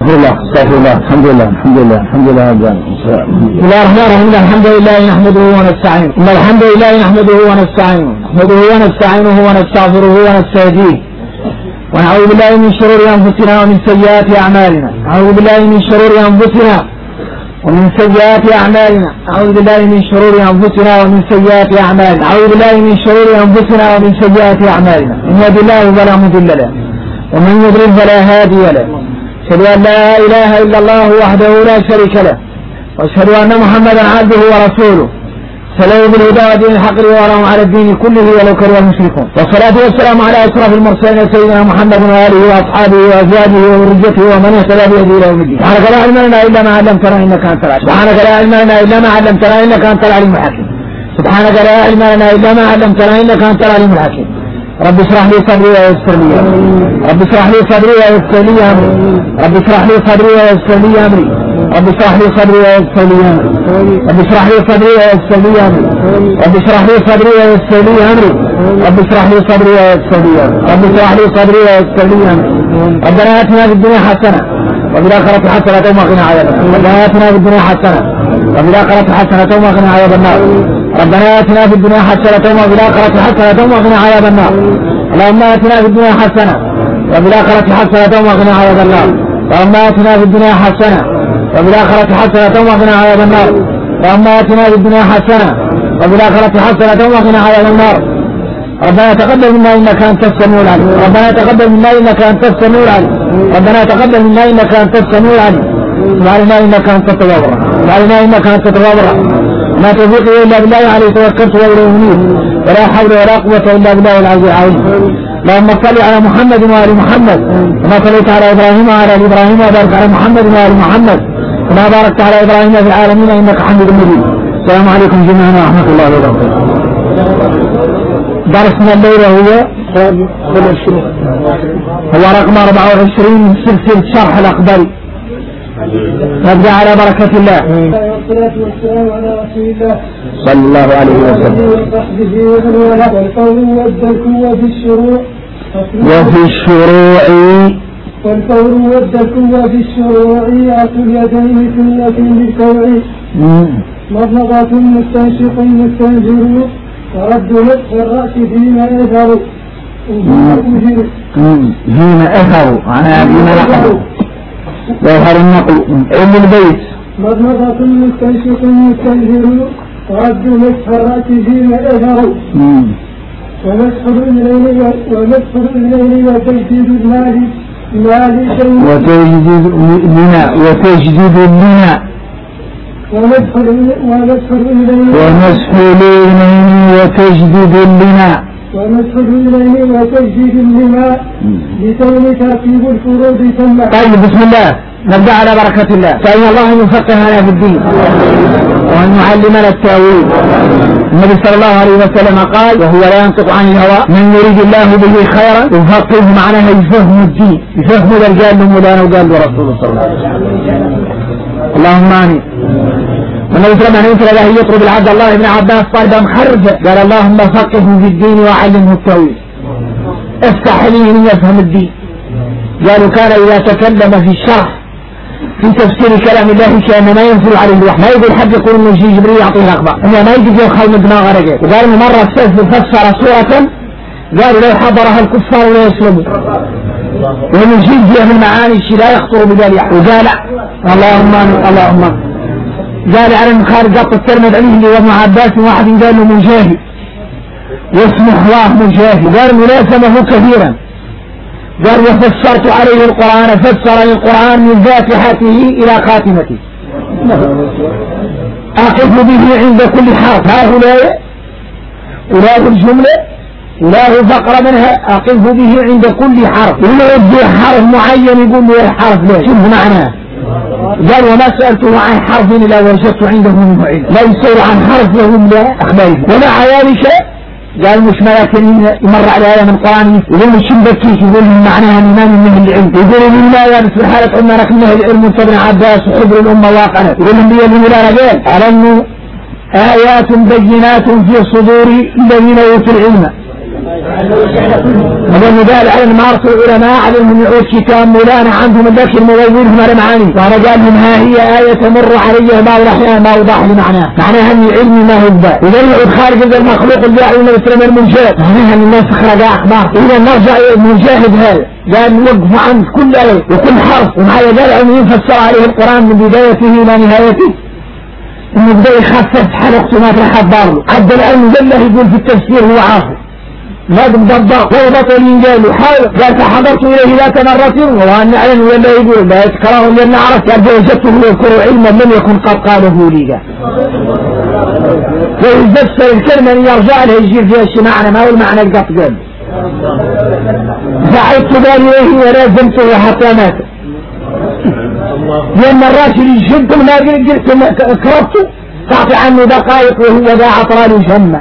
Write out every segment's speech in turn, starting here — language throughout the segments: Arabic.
استغفر الله الحمد لله الحمد لله الحمد لله رب العالمين. بسم الله الرحمن الرحيم. الحمد لله نحمده ونستعينه. إن الحمد لله نحمده ونستعينه ونستغفره ونستهديه ونعوذ بالله من شرور أنفسنا ومن سيئات أعمالنا. أعوذ بالله من شرور أنفسنا ومن سيئات أعمالنا. أعوذ بالله من شرور أنفسنا ومن سيئات أعمالنا. أعوذ بالله من شرور أنفسنا ومن سيئات أعمالنا. إن يهد الله فلا مضل له ومن يضلل فلا هادي له. أشهد أن لا إله إلا الله وحده لا شريك له وأشهد أن محمدا عبده ورسوله سلام بالهدى ودين الحق وراهم على الدين كله ولو كره المشركون. والصلاة والسلام على أشرف المرسلين سيدنا محمد وآله وأصحابه وأزواجه وذريته ومن اهتدى بهديه إلى يوم الدين. سبحانك لا علم لنا إلا ما علمتنا إنك أنت العليم. سبحانك لا علم لنا إلا ما علمتنا إنك أنت العليم الحكيم. سبحانك لا علم لنا إلا ما علمتنا إنك أنت العليم الحكيم. رب اشرح لي صدري ويسر لي أمري. رب اشرح لي صدري ويسر لي أمري. رب اشرح لي صدري ويسر لي أمري. رب اشرح لي صدري ويسر لي أمري. رب اشرح لي صدري ويسر لي أمري. رب اشرح لي صدري ويسر لي أمري. رب اشرح لي صدري ويسر لي أمري. رب اشرح لي صدري ويسر لي أمري. ربنا آتنا في الدنيا حسنة وفي الآخرة حسنة وقنا عذاب النار. ربنا آتنا في الدنيا حسنة وفي الآخرة حسنة وقنا عذاب النار. ربنا آتنا في الدنيا حسنة وفي الآخرة حسنة وقنا عذاب النار. اللهم آتنا في الدنيا حسنة وفي الآخرة حسنة وقنا عذاب النار. اللهم آتنا في الدنيا حسنة وفي الآخرة حسنة وقنا عذاب النار. اللهم آتنا في الدنيا حسنة وفي الآخرة حسنة وقنا عذاب النار. ربنا تقبل منا إنك أنت السميع العليم. ربنا تقبل منا إنك أنت السميع العليم. ربنا تقبل منا إنك أنت السميع العليم. وعلينا إنك أنت التواب الرحيم. وعلينا إنك أنت التواب الرحيم. ما توفيقي إلا بالله عليه توكلت وإليه أنيب ولا حول ولا قوة إلا بالله العلي العظيم. اللهم صل على محمد وآل محمد كما صليت على إبراهيم وعلى آل إبراهيم وبارك على محمد وآل محمد كما باركت على إبراهيم في العالمين إنك حميد مجيد. السلام عليكم جميعا ورحمة الله وبركاته. درسنا الليلة هو رقم 24 من سلسلة شرح الأخبار. نبدأ على بركة الله. والصلاة والسلام على رسول الله صلى الله عليه وسلم. والقول والدرك وفي الشروع والقول والدرك وفي الشروع عقل اليدين سنة بالكوع مضمضة مستنشق مستنجر ورد نصف الرأس فيما أثر فيما أثر أنا فيما نقل يظهر النقل علم البيت. مضمضة مستنشق مستنجر ورد نصف الرأس فيما أثر ومسح الإليه وتجديد المال وتجديد اللنا ومسح الإليه وتجديد اللنا لكون ترتيب الفروض ثم. طيب بسم الله نبدأ على بركة الله. سأل الله أن يفقهنا في الدين وأن يعلمنا التأويل. النبي صلى الله عليه وسلم قال وهو لا ينطق عن الهوى من يريد الله به خيرا يفقهه معناها يفهم الدين يفهم الرجال لمولانا وقال رسول الله صلى الله عليه وسلم. اللهم آمين. والنبي صلى الله عليه وسلم يطلب العبد الله بن عباس طالبا خرجا قال اللهم فقهه في الدين وعلمه التأويل. افتح لي من يفهم الدين. قالوا كان إذا تكلم في الشرح في تفسير كلام الله كان ما ينزل عليه الوحي ما يقول حد يقول انه يجي جبريل يعطيه الاخبار انه ما يجي يخل من دماغه رجل. وقال انه مره فسر سوره قالوا لو حضرها الكفار لا يسلموا وانه يجي فيها من معاني شيء لا يخطر ببال يعني. وقال اللهم قال على ان خالد قط الترمذ عليه وابن عباس واحد قال له مجاهد واسمه الله مجاهد قال انه لازمه كثيرا. قال وفسرت عليه القرآن فسر القرآن من فاتحته إلى خاتمته أقف به عند كل حرف. هؤلاء الجملة لا فقر منها أقف به عند كل حرف. إلا يبدو حرف معين يقول له الحرف لا شبه معناه. قال وما سألته عن حرف إلا وجدت عنده منه علم لا يسأل عن حرف وهم لا أخباره. ومع ذلك قال مش ملاكين يمر على آية من القرآن يقول له شنبكيش يقول له معناها الإمام من العلم يقول له من لا يارس بحالة عمنا لكنه العلم ابن عباس وحبر الأمة واقعنا. يقول لهم بيا المولانا قال على أنه آيات بينات في صدور الذين أوتوا العلم هذا قال على المعرفة العلماء عليهم يعود كتاب مولانا عندهم الذكر مغيرهم على معاني، وأنا قال لهم ها هي آية تمر علي ما وضحها ما وضح لي معناها أن علمي ما هو الباء، إذا يعود خارج المخلوق اللي يعلم الإسلام المنجاد، معناها أن الناس خرج أخبار، إذا نرجع المجاهد هذا قال نوقف عن كل آية وكل حرف، ومعايا قال أن يفسر عليه القرآن من بدايته إلى نهايته، إنه بدأ يخفف حلقته ما راح أضاره، عبد العلم جله يقول في التفسير هو عاصي لازم ضبط وضبط الإنجال وحاول قال فحضرت إليه ذات مرة وأن أعلم ولا يقول لا يتكراه لأن أعرف قال فوجدته يذكر علما لم يكن قد قاله لي فيفسر الكلمة أن يرجع له يجير فيها شي معنى ما هو المعنى القط قال فعدت قال إليه ولازمته حتى مات لأن الراشد يشد ما قلت كربته تعطي عنه دقائق وهو ذا عطران يجمع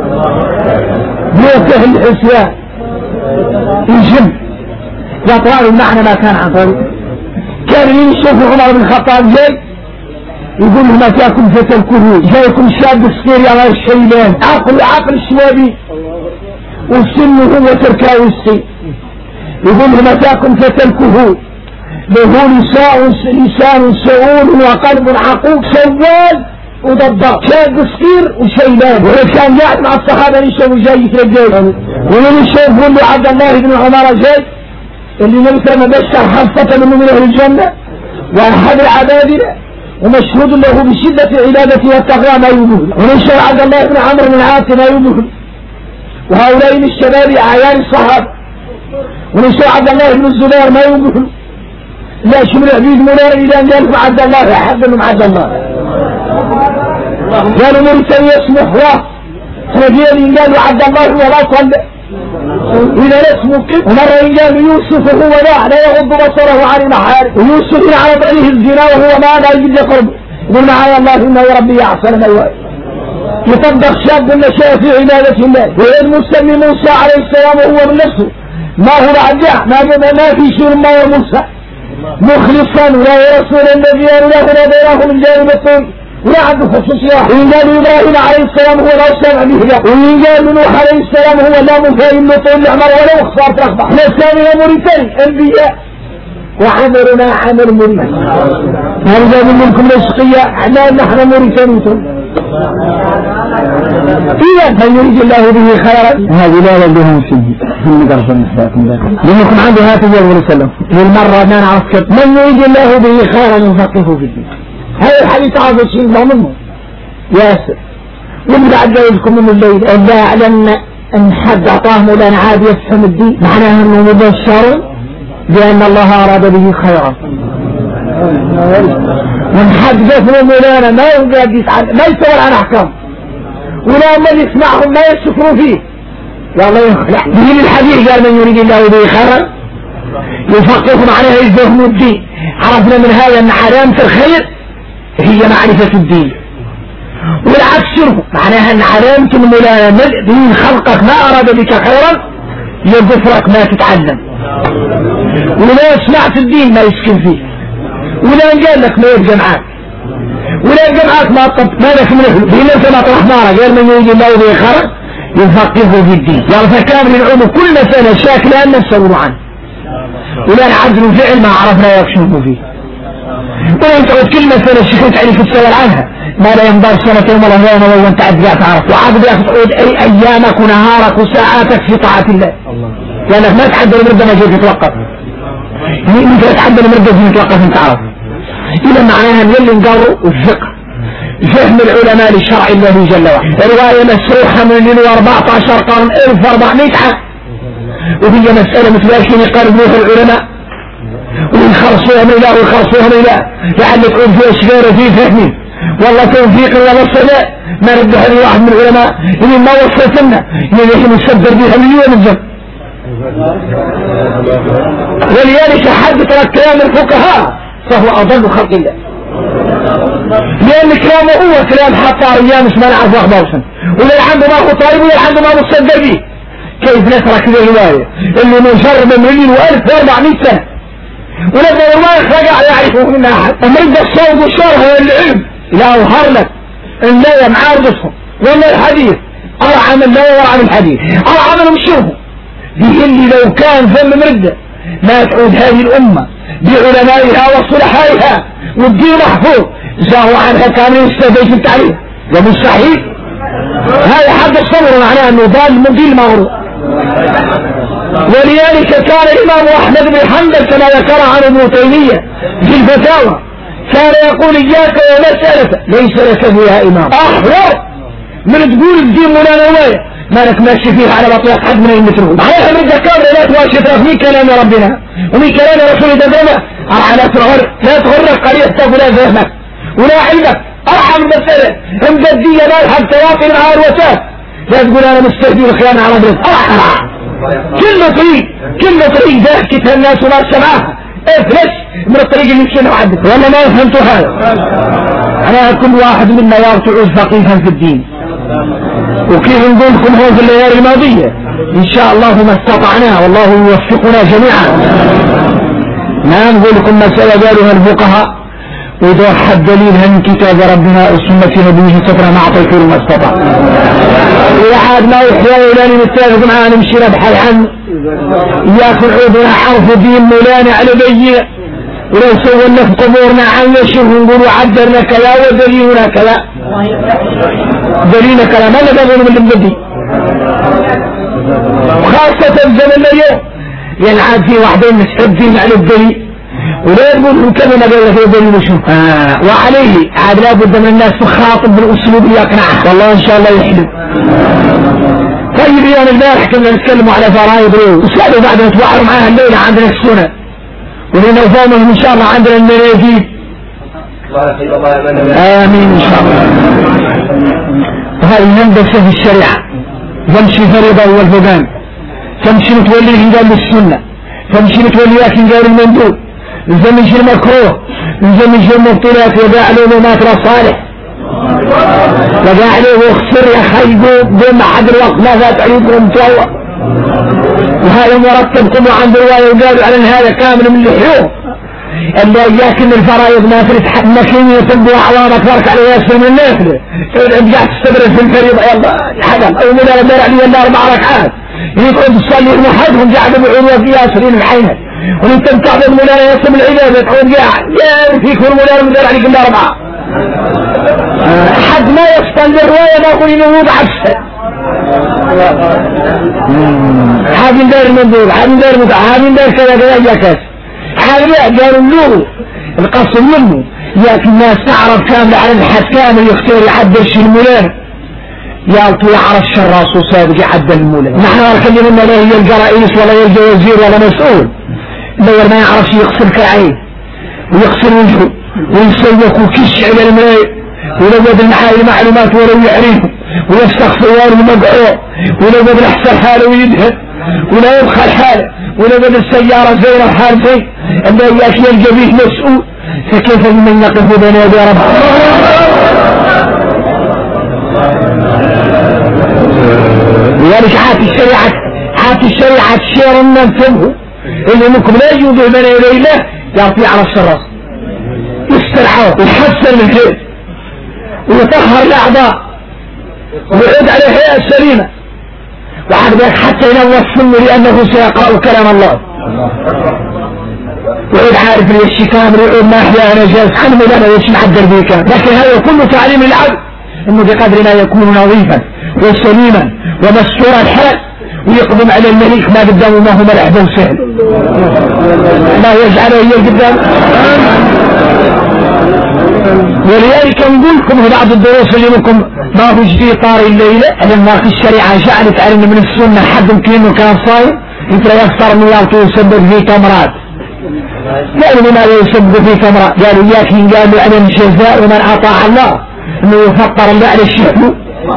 بيوته الحسيان يجم يطرار المعنى ما كان عن طريق كان يشوف عمر بن الخطاب جاي يقول له متاكم فتلكه جايكم شاب صغير يا الشيلان عقل الشوابي والسن هو تركاوي السن يقول له متاكم فتلكه له لسان سؤول وقلب عقوق سوال وضبط شاب صغير وشيلان وكان قاعد مع الصحابة يشوف جاي يترجل ومن يشوف يقول له عبد الله بن عمر جاي اللي نذكر مبشر حصة منه من أهل الجنة وأحد العبادلة ومشهود له بشدة عبادته والتقوى ما يبهل ونشهد عبد الله بن عمرو بن العاص ما يبهل وهؤلاء من الشباب أعيان الصحابة ونشهد عبد الله بن الزبير ما يبهل لا شمل عبيد منار إلى أن يلف عبد الله أحد من عبد الله قالوا مرسل يسمح له رجال قالوا عبد الله ولا صلى إذا اسمه كيف ومرة قالوا يوسف هو لا يغض بصره عن المحارم ويوسف يعرض عليه الزنا وهو ما لا يجد قربه يقول معايا الله إنه ربي أحسن ما يوائي يطبق شاب نشأ في عبادة الله والمسلم موسى عليه السلام وهو من نفسه ما هو رجع ما في شيء ما هو موسى مخلصا ولا رسول الذي له نبيه من جانب الطول ولا عنده خصوصية وإن قالوا إبراهيم عليه السلام هو لا سامع به وإن قالوا نوح عليه السلام هو لا مفاهم لطول العمر ولو اخصار ترخبح نسامي مريتين أنبياء وعمرنا عمر مريت هذا منكم الأشقياء نحن مريتين إذا من يريد الله به خيرا هذه لا يلدهم فيه هم درس المحياكم لأنكم عنده هاتف يقول وسلم للمرة ما نعرف كيف من يريد الله به خيرا يفقهه في الدين هذا الحديث عاوز شيء الله منه ياسر ومن بعد جايزكم من الليل إلا أعلن أن حد أعطاه مولانا عاد يفهم الدين معناها أنه مبشر بأن الله أراد به خيرا من حد جاء مولانا ما يقعد يتعلم ما يسأل عن أحكام ولا من يسمعهم ما يشكروا فيه يا الله يخلع به الحديث قال من يريد الله به خيرا يفقه معناها يفهم الدين عرفنا من هذا أن علامة الخير هي معرفة الدين والعكس شنو معناها أن علامة المولانا دين خلقك ما أراد بك خيرا يغفرك ما تتعلم ولا سمعت الدين ما يسكن فيه ولا قال لك ما يبقى معاك ولا يبقى معاك ما طب ما لك من أهله إلا أنت ما طرح نارك قال من يريد الله به خيرا يفقهه في الدين يعني فكامل العلم كل مسألة شاكلة أن نفسه عنه ولا نعزل فعل ما عرفنا يكشفه فيه ولا تعود كل مسألة شكوت عليك تسأل عنها ما لا ينبار سنة يوم الله وانت عدقات تعرف وعبد تعود أيامك ونهارك وساعاتك في طاعة الله لأنك ما تحدى المردة ما جيت تتوقف انت تحدى المردة ما تتوقف انت عارف إذا معناها من اللي نقروا الفقه فهم العلماء لشرع الله جل وعلا رواية مسروحة من 14 قرن 1400 عام وهي مسألة مثل أشياء يقاربوها العلماء ويخرصوها من الله ويخرصوها من الله لعل تكون فيها شغيرة في فهمي والله توفيق الله والصلاة ما رد هذه واحد من العلماء اللي ما وصلتنا اللي نحن نصدر بها مليون الجنة ولذلك حد ترك كلام الفقهاء فهو أضل خلق الله لأن كلامه هو كلام حتى أيام مش ما نعرف أخبارهم ولا عنده ما هو طالب ولا عنده ما مصدر به كيف نترك ذي الرواية اللي مجرد مليون و1400 سنة ولما ما يخرج يعرفه منها أحد أمرد الصوت والشرح والعلم لا أظهر لك إن لا معارضهم ولا الحديث الله عمل لا عن الحديث الله عملهم شوفوا دي اللي لو كان ثم مردة ما تعود هذه الأمة بعلمائها وصلحائها والدين محفوظ زاهوا عنها كامل يستفيد التعليم ده مستحيل. هذا حد الصبر معناه انه ضال مضل مغرور. ولذلك كان الامام احمد بن حنبل كما ذكر عن ابن تيميه في الفتاوى كان يقول اياك ومسألة ليس لك فيها امام احور من تقول الدين مولانا ولاية مالك ماشي فيه على بطيئة حد من المترون عليها من ذكر لا تواشي من كلام ربنا ومن كلام رسول الله لا تغرق قريتك ولا فهمك ولا علمك ارحم المسألة امددية مالحك تواطي مع الوسات لا تقول انا مستهدي الخيانة على ربنا كل طريق ضحكتها الناس وما سمعها افلش من الطريق اللي يمشينا وعدك ولا ما فهمتوا هذا. انا كل واحد منا يرتعد فقيها في الدين وكيف نقول لكم هو في الليالي الماضية ان شاء الله ما استطعنا والله يوفقنا جميعا. ما نقول لكم مسألة قالوها الفقهاء وإذا حد دليلها من كتاب ربنا وسنة نبيه سترى ما أعطيته ما استطاع. وإذا عاد ما يحيى ولاني متفق معاه نمشي نبحث عنه ياكل عودنا حرف دين مولانا على بينه ولو سوينا في قبورنا عن يشوف نقولوا عدلنا كذا ودليلنا كذا دليلنا كذا ما نقول من المدي وخاصة الزمن اليوم ينعاد في واحدين مستبدين على الدليل ولا يقول لهم كلمة قال لك يقول له شوف وعليه عاد لابد من الناس تخاطب بالاسلوب اللي يقنعه والله ان شاء الله يحلم. طيب يوم البارح كنا نتكلموا على فرائض وسألوا بعد ما توعروا معاها الليلة عندنا السنة ولنا وفامهم ان شاء الله عندنا المناجيد امين ان شاء الله. وهذه هندسة في الشريعة تمشي فريضة والفقان تمشي متولي هنجال السنة تمشي متولي لكن قال المندوب نزمج المكروه نزمج المبطلات وقع له ما ترى صالح وقع له واخسر يا خيبه بما حد الوقت ماذا تعيدهم توا وهذا مرتب كله عند الرواية وقالوا على هذا كامل من لحيوه اللي اياك ان الفرائض ما تريد مكينة يتبوا اعوامك ترك على ياسر من النافلة ارجع تستبرد في الفريضة يلا حدث او مدار الدار علي يلا 4 ركعات يقعد تصلي ابن حدهم قاعد بعروة في ياسرين بحينك وانت بتعبد مولانا ياسم العبادة تعود قاعد فيك والمولانا مدار عليك الله 4 حد ما يفصل بالرواية ما يقول انه وضع عكسه حاجين دار المنظور حاجين دار متع حاجين دار كذا كذا ياكاس حاجين قالوا له القصر منه ياك الناس تعرف كامل على الحد كامل يختار يعدل شي المولانا يالطو يعرف الشراس وسابق يعدل المولانا نحن نتكلم انه لا يلقى رئيس ولا يلقى وزير ولا مسؤول لو ما يعرفش يغسل كعين ويغسل وجهه ويسوق وكش على المرايه ولو بدل معاه معلومات ولو يعرفه ويفسخ صور ومقعوه ولو بدل احسن حاله ويدهن ولا يبخل حاله ولو بدل السيارة زينة وحال زين اما اياك يلقى به مسؤول فكيف من يقف بين يدي ربه. لذلك حاتي الشريعة شير ننتبه اللي منكم لا يوضع بين يدي الله يعطي على الشراس يسترعاه ويحسن الخير ويطهر الاعضاء ويعود على الهيئة السليمة وعد ذلك حتى ينوى السن لانه سيقرأ كلام الله ويعود عارف لي الشي كامل ويعود ما احيانا جالس عنه لا يش معدل به كامل لكن هذا كله تعليم العبد انه بقدر ما يكون نظيفا وسليما ومستورا الحال ويقدم على الملك ما قدامه ما هو ملح وسهل لا يجعله هي قدام. ولذلك نقول لكم في بعض الدروس اللي منكم ما هو في طار الليلة لما في الشريعة جعلت علم من السنة حد يمكن انه كان صايم يترى يكثر من يالته يسبب فيه تمرات قالوا لماذا يسبب فيه تمرات قالوا اياك قالوا على الجزاء ومن اطاع الله انه يفطر الله على الشهد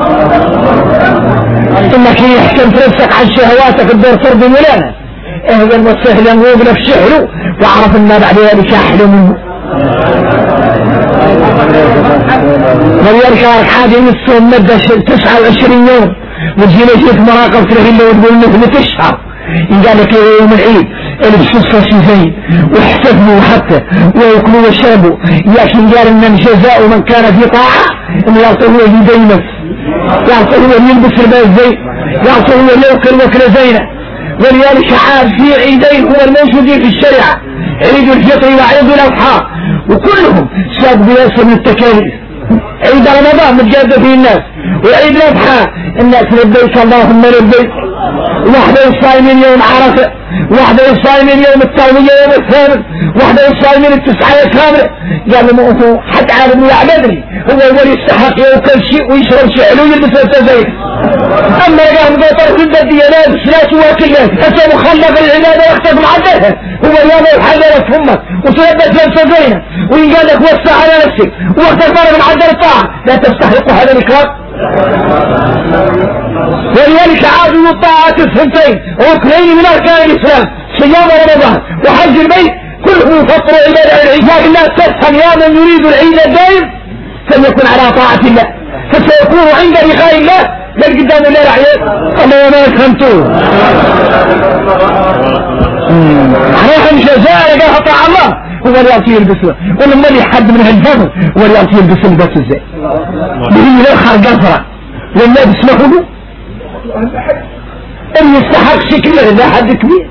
انك يحكم ترسك عن شهواتك الدور ترضي مولانا اهلا وسهلا وابنك شهره واعرف ان بعد ذلك احلى منه. ولذلك حاجة نصهم مدة 29 يوم وتجينا جيت مراقب تلاقي اللي وتقول مثل تشهر قال لك يوم العيد البسوا زين واحتفلوا حتى ويأكلوا وشربوا لكن قال ان الجزاء من كان في طاعة ان يعطوه يدينك يعطي هو يلبس لباس زين، يعطي هو يأكل وكل زينة. ولذلك عاد في عيدين هو الموجودين في الشريعة، عيد الفطر وعيد الأضحى، وكلهم ساد بياسر من التكاليف. عيد رمضان متجادة فيه الناس، وعيد الأضحى الناس لبيك اللهم لبيك، واحدة الصايمين يوم عرفة، واحدة الصايمين يوم التروية يوم الثامن، واحدة الصايمين التسعة كاملة. قال له حتى عارف لا بدري هو يستحق يأكل شيء ويشرب شيء حلو ويلبس التزين. اما قام قطر كل الديانات لا تواكل له، انت مخلف العبادة وقتك معدلها، هو اليوم يحذرك امك وتلبس التزين وينقال لك وسع على نفسك وقتك فرق معدل الطاعة، لا تستحق هذا الإكرام. ولذلك عادوا الطاعات الثنتين ركنين من أركان الإسلام، صيام رمضان وحج البيت، كله فطر عبادة العيد. لكن الناس تفهم يا من يريد العيد الدائم فليكن على طاعة الله، فسيكون عند لقاء الله بل قدام الله العياد. الله ما فهمتوه عليهم جزاء لقاها طاعة الله، هو اللي يعطيه البسوة، ولما اللي حد من هالفضل هو اللي يعطيه البسوة البس ازاي بهي الاخر قفرة لله بسمه له اللي يستحق شكله إذا حد كبير.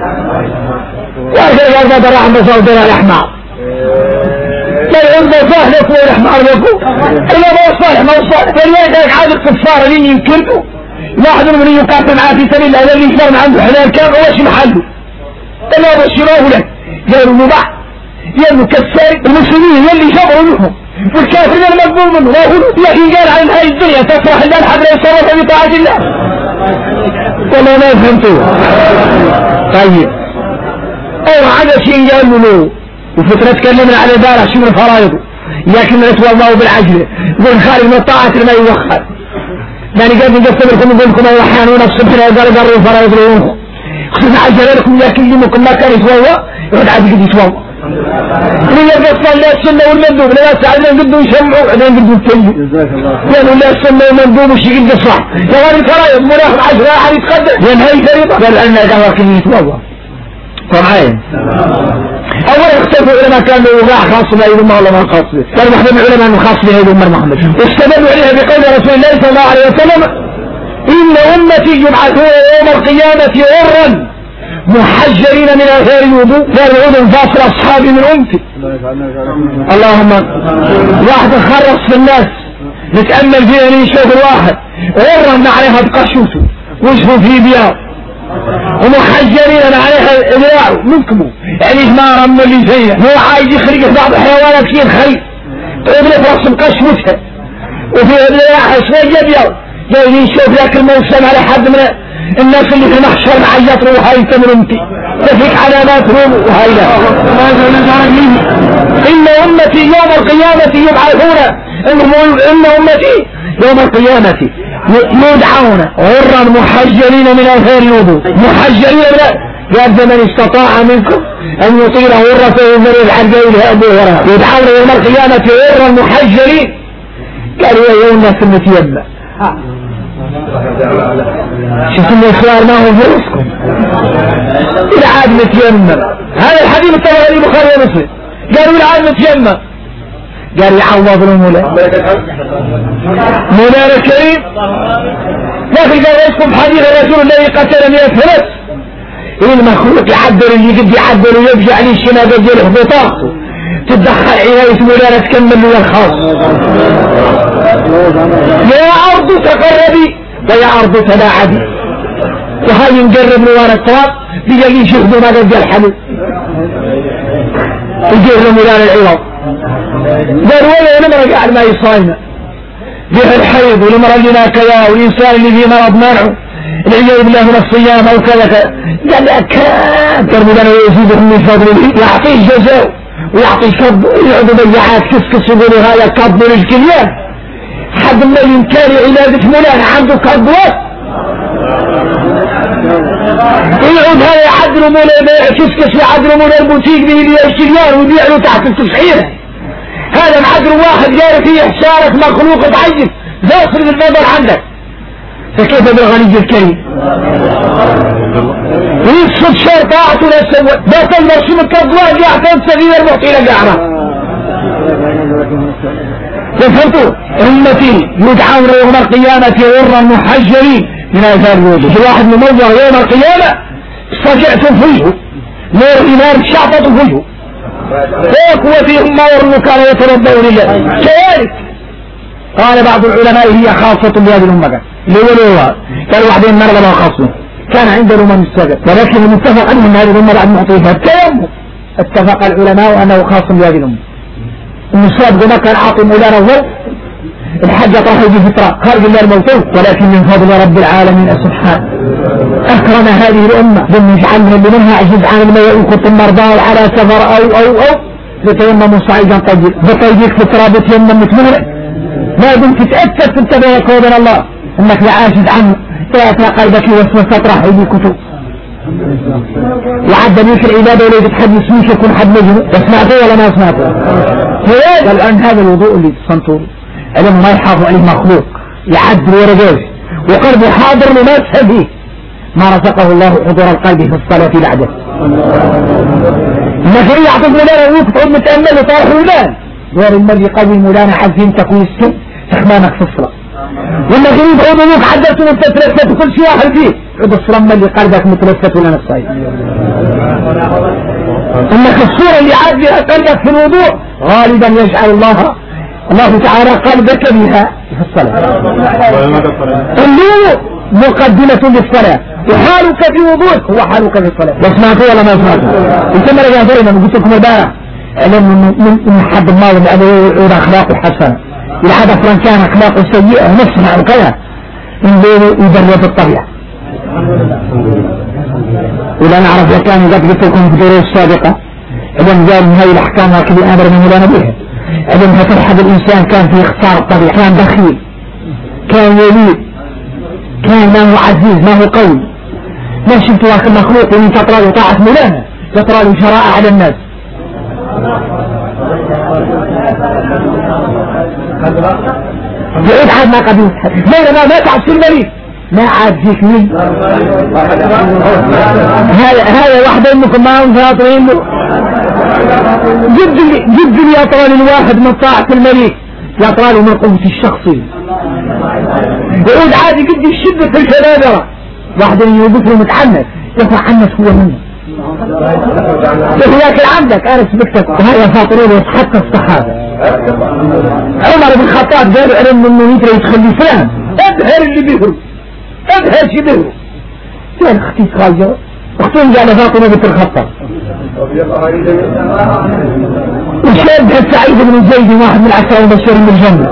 وهذا يرضى برحمة صوتنا الأحمر لا يرضى صاحبك والأحمر لكم إلا ما صالح ما صالح. فلذلك عاد الكفار اللي ينكروا واحد من يقاتل معاه في سبيل الله اللي يشتغل عنده حلال كان هو محله إلا بشروه له قالوا مباح يلو كسار المسلمين يلي شبروا منهم والكافرين المقبول منه لكن قال عن هاي الدنيا تفرح الله لحد لا يصرف بطاعة الله. ولا ما فهمتوه. طيب او هذا شيء قالوا له وفترة تكلمنا على دارة شو من فرائضه لكن نتوى الله بالعجل يقول خارج من الطاعة ما يوخر. يعني قد نقسم لكم نقول لكم أول أحيان ونفس بنا قال قرروا فرائض لهم خصوصا عجل لكم لكن يمكن ما كان يتوى يقعد عاد قد يتوى من يبقى صلى السنة والمندوب لا ساعدنا قدوا يسمعوا بعدين قدوا يتكلموا قالوا لا السنة والمندوب وش يقد الصح يواني فرائض مناخ 10 أحد يتقدم لأن هاي فريضة قال أنا قهوة كل يتوى طبعاً. أولا اختلفوا العلماء كانوا وقاع خاص بها يدوم الله ما خاص به قال محمد العلماء أنه خاص بها يدوم محمد واستدلوا عليها بقول رسول الله صلى الله عليه وسلم إن أمتي يبعثون يوم القيامة غرا محجرين من آثار الوضوء لا الوضوء فاصل أصحابي من أمتي. اللهم واحد خرص في الناس نتأمل فيها نشوف الواحد غرا عليها بقشوته وجهه في بياض ومحجرين عليها إذراعه منكمه يعني إجمارا من اللي فيها هو عايز يخرج بعض الحيوانات كثير خير طيب لفرص مقشمتها وفي إذراعها شوية بيض جاي يشوف ذاك الموسم على حد من الناس اللي في المحشر معيطوا وهاي انت من امتي تفيك علاماتهم وهاي لا. إن أمتي يوم القيامة يبعثون إن أمتي يوم القيامة يدعون غرا محجرين من آثار الوضوء محجرين من قال من استطاع منكم أن يطيل غرته من الحجين هذه وراء يدعون يوم القيامة غرا محجرين قالوا يا يوم الناس المتيمة شفتم الإخوار ما هو فرصكم إلى عاد متيمة. هذا الحديث الطبراني البخاري ومسلم قالوا إلى عاد متيمة قال يعوض المولى مولانا الكريم لكن قال اسكم حديث الرسول الذي قتل 100 نفس المخلوق يعدل اللي قد يعدل ويرجع لي الشمال قد يلح بطاقته تتدخل عناية مولانا تكمل له الخاص. يا أرض تقربي ويا أرض تباعدي وهاي نقرب نوار التراب بيجي يشوفوا ما قد الحمل يجير مولانا العوض قال ولا نمر قاعد ما يصايمه به الحيض ولمرة لنا كذا والإنسان اللي فيه مرض منعه العياذ بالله من الصيام أو كذا قال لك مولانا ويزيدهم من فضله يعطيه جزاء ويعطي كب يقعدوا بيعات كسكس يقولوا هذا كب للكليان حد ما يمكن علاجة مولانا عنده كبوات يقعد هذا يعدلوا مولانا بيع كسكس ويعدلوا مولانا البوتيك بيبيع الكليان ويبيع له تحت التسعيره. هذا معدل واحد جاري فيه إحسانك مخلوق تعجب ذاصل بالنظر عندك فكيف بالغني الكريم ويقصد شر طاعته لا سوى بطل مرسوم الكبوات يعتمد سبيل المعطي لقعنا فهمتوا؟ أمتي يدعون يوم القيامة غرا محجلين من آثار الوضوء. الواحد مموه يوم القيامة صجعت فيه نور إيمان شعبط فيه فوق وفيهم ما ورنوا كانوا يتربون لله كذلك. قال بعض العلماء هي خاصة بهذه الأمة قالوا واحدين مرة ما خاصة كان عند الأمم السابقة ولكن المتفق أن هذه الأمة بعد معطيها التيمم. اتفق العلماء أنه خاص بهذه الأمة. المسابق ما كان عاطي مولانا الظل الحج طرح يجي فترة خارج الله الموتوت ولكن من فضل رب العالمين سبحانه أكرم هذه الأمة بأن يجعلهم منها جزءا ما يكون مرضى على سفر أو يتيمموا صعيدا طيب بطيبك فترة بتيمم متمهر ما دمت تتأكد انت بينك وبين الله انك لا عاجز عنه تأتى قلبك وسوسة راح يجي كتب وعد بيك العبادة وليس تحدث ميش يكون حد مجمع سمعته ولا ما سمعته. الآن هذا الوضوء اللي تصنطوه علم ما يحافظ عليه مخلوق يعدل ورجاز وقلبه حاضر لما فيه ما رزقه الله حضور القلب في الصلاة بعده. النبي يعطي مولانا ويقعد متأمل وطارح الولان غير المرء قوي مولانا حزين تكوي السن تخمانك في الصلاة والنبي يدعو بنوك حدثوا من تتلفت كل شيء واحد فيه عد الصلاة اللي قلبك متلفت ولا نفسي انك الصورة اللي عادلها قلبك في الوضوء غالبا يجعل الله تعالى قلبك بها في الصلاة. الوضوء مقدمة للصلاة وحالك في وضوءك هو حالك في الصلاة. واسمعتوا ولا ما اسمعتوا؟ انت ما رجعتوا لنا قلت لكم البارح من حد الماضي من اخلاقه حسنة الى حد افران كان اخلاقه سيئة نسمع وكذا يبرد الطبيعة. ولا نعرف كان قد قلت لكم في الدروس السابقة علم قال هذه الاحكام هكذا امر من ولا نبيها علم فترحب الانسان كان في اختصار الطبيعة كان بخيل كان وليد كان ما هو عزيز ما هو قوي ما شفت واحد مخلوق ومن تطرى طاعة مولانا تطرى شرائع على الناس. بعيد عاد ما قد يسحب ما تعب في المريض ما عاد فيك مين هذا واحدة منكم ما هم فاطرين له جد اللي يطرى للواحد من طاعة المريض يطرى له من قوة الشخصي بعيد عادي قد الشدة في الشبابرة واحدة يوقف له متعنس يرفع عنس هو منه لكن عندك انا سبكتك هذا فاطرين وحتى الصحابة عمر بن الخطاب قالوا علم انه يدري يتخلي فلان ابهر اللي بيهرب ابهر شي بيهرب كان اختي صغيرة اختهم قال فاطمة بنت الخطاب وشاب سعيد بن زيد واحد من العشرة المبشرين من الجنة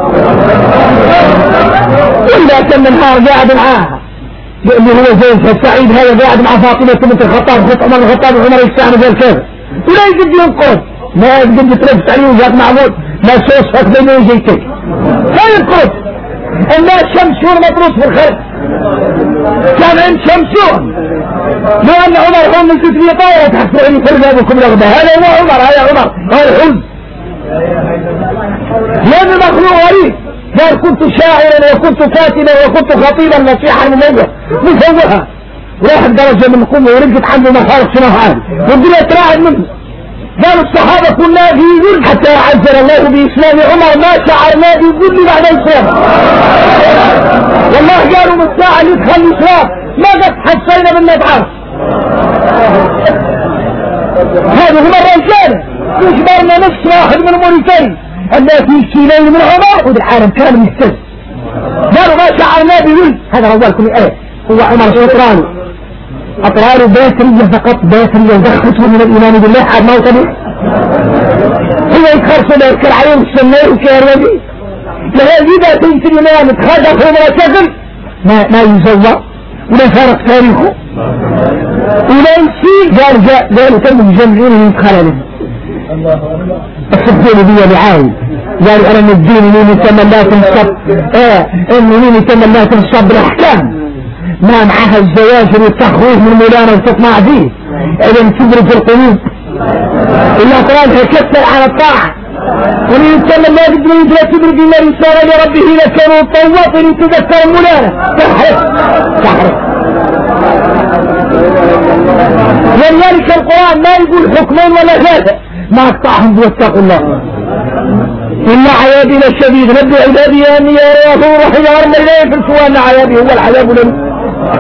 ولا كان النهار قاعد معاها اللي هو زيد سعيد هذا قاعد مع فاطمة بنت الخطاب خط عمر الخطاب وعمر يستعمل قال كذا ولا يجب ينقض ما يجب ترفس عليه وجاءت معبود ما سوسك بينه وجيتك لا ينقض الناس شمسون مطروس في الخلق كان عند شمسون لو ان عمر هم من كتبية طايرة تحسوا عني فرقا بكم رغبة هذا هو عمر هذا عمر هذا حلم لأن المخلوق غريب قال كنت شاعرا وكنت كاتبا وكنت خطيبا نصيحا مميزا مسوها واحد درجة من القوة ورجت عنده مخالق شنو هذا والدنيا تراعد منه قالوا الصحابة كنا بيقول حتى عزل الله بإسلام عمر ما شعرنا بيقول لي بعد الإسلام والله قالوا من الساعة اللي تخلي الإسلام ما قد حسينا من نبعث هذا هم الرجال يجبرنا نفس واحد من موريتين التي يشتيلين من عمر وده العالم كان مهتز قالوا ما شعرنا بيقول هذا رجالكم ايه هو عمر شطراني أطرار باترية فقط باترية ودخلته من الإيمان بالله حد ما وصلوا هو يتخرصوا له يذكر عليهم السنة وكيروبي لهذه باترية الإيمان اتخذت وما شغل ما يزوى ولا فارق تاريخه ولا يسير قالوا تم مجمعين من خلاله الصدين بي لعاي قالوا أنا من الدين مين يتمنى تنصب إنه مين يتمنى تنصب الأحكام ما معها الزواجر والتخويف من مولانا وتطمع فيه إذا تدرك القلوب إلا طلالها كثر على الطاعة ومن يتمنى الله بدون يدرك تدرك ما يسار لربه لكانوا الطواف إن تذكر مولانا تحرق ولذلك القرآن ما يقول حكمين ولا ثلاثة ما اقطعهم واتقوا الله إن عذابي لشديد نبي عبادي أني يا غفور رحيم أرمى إليه في السوان عذابي هو العذاب لنا.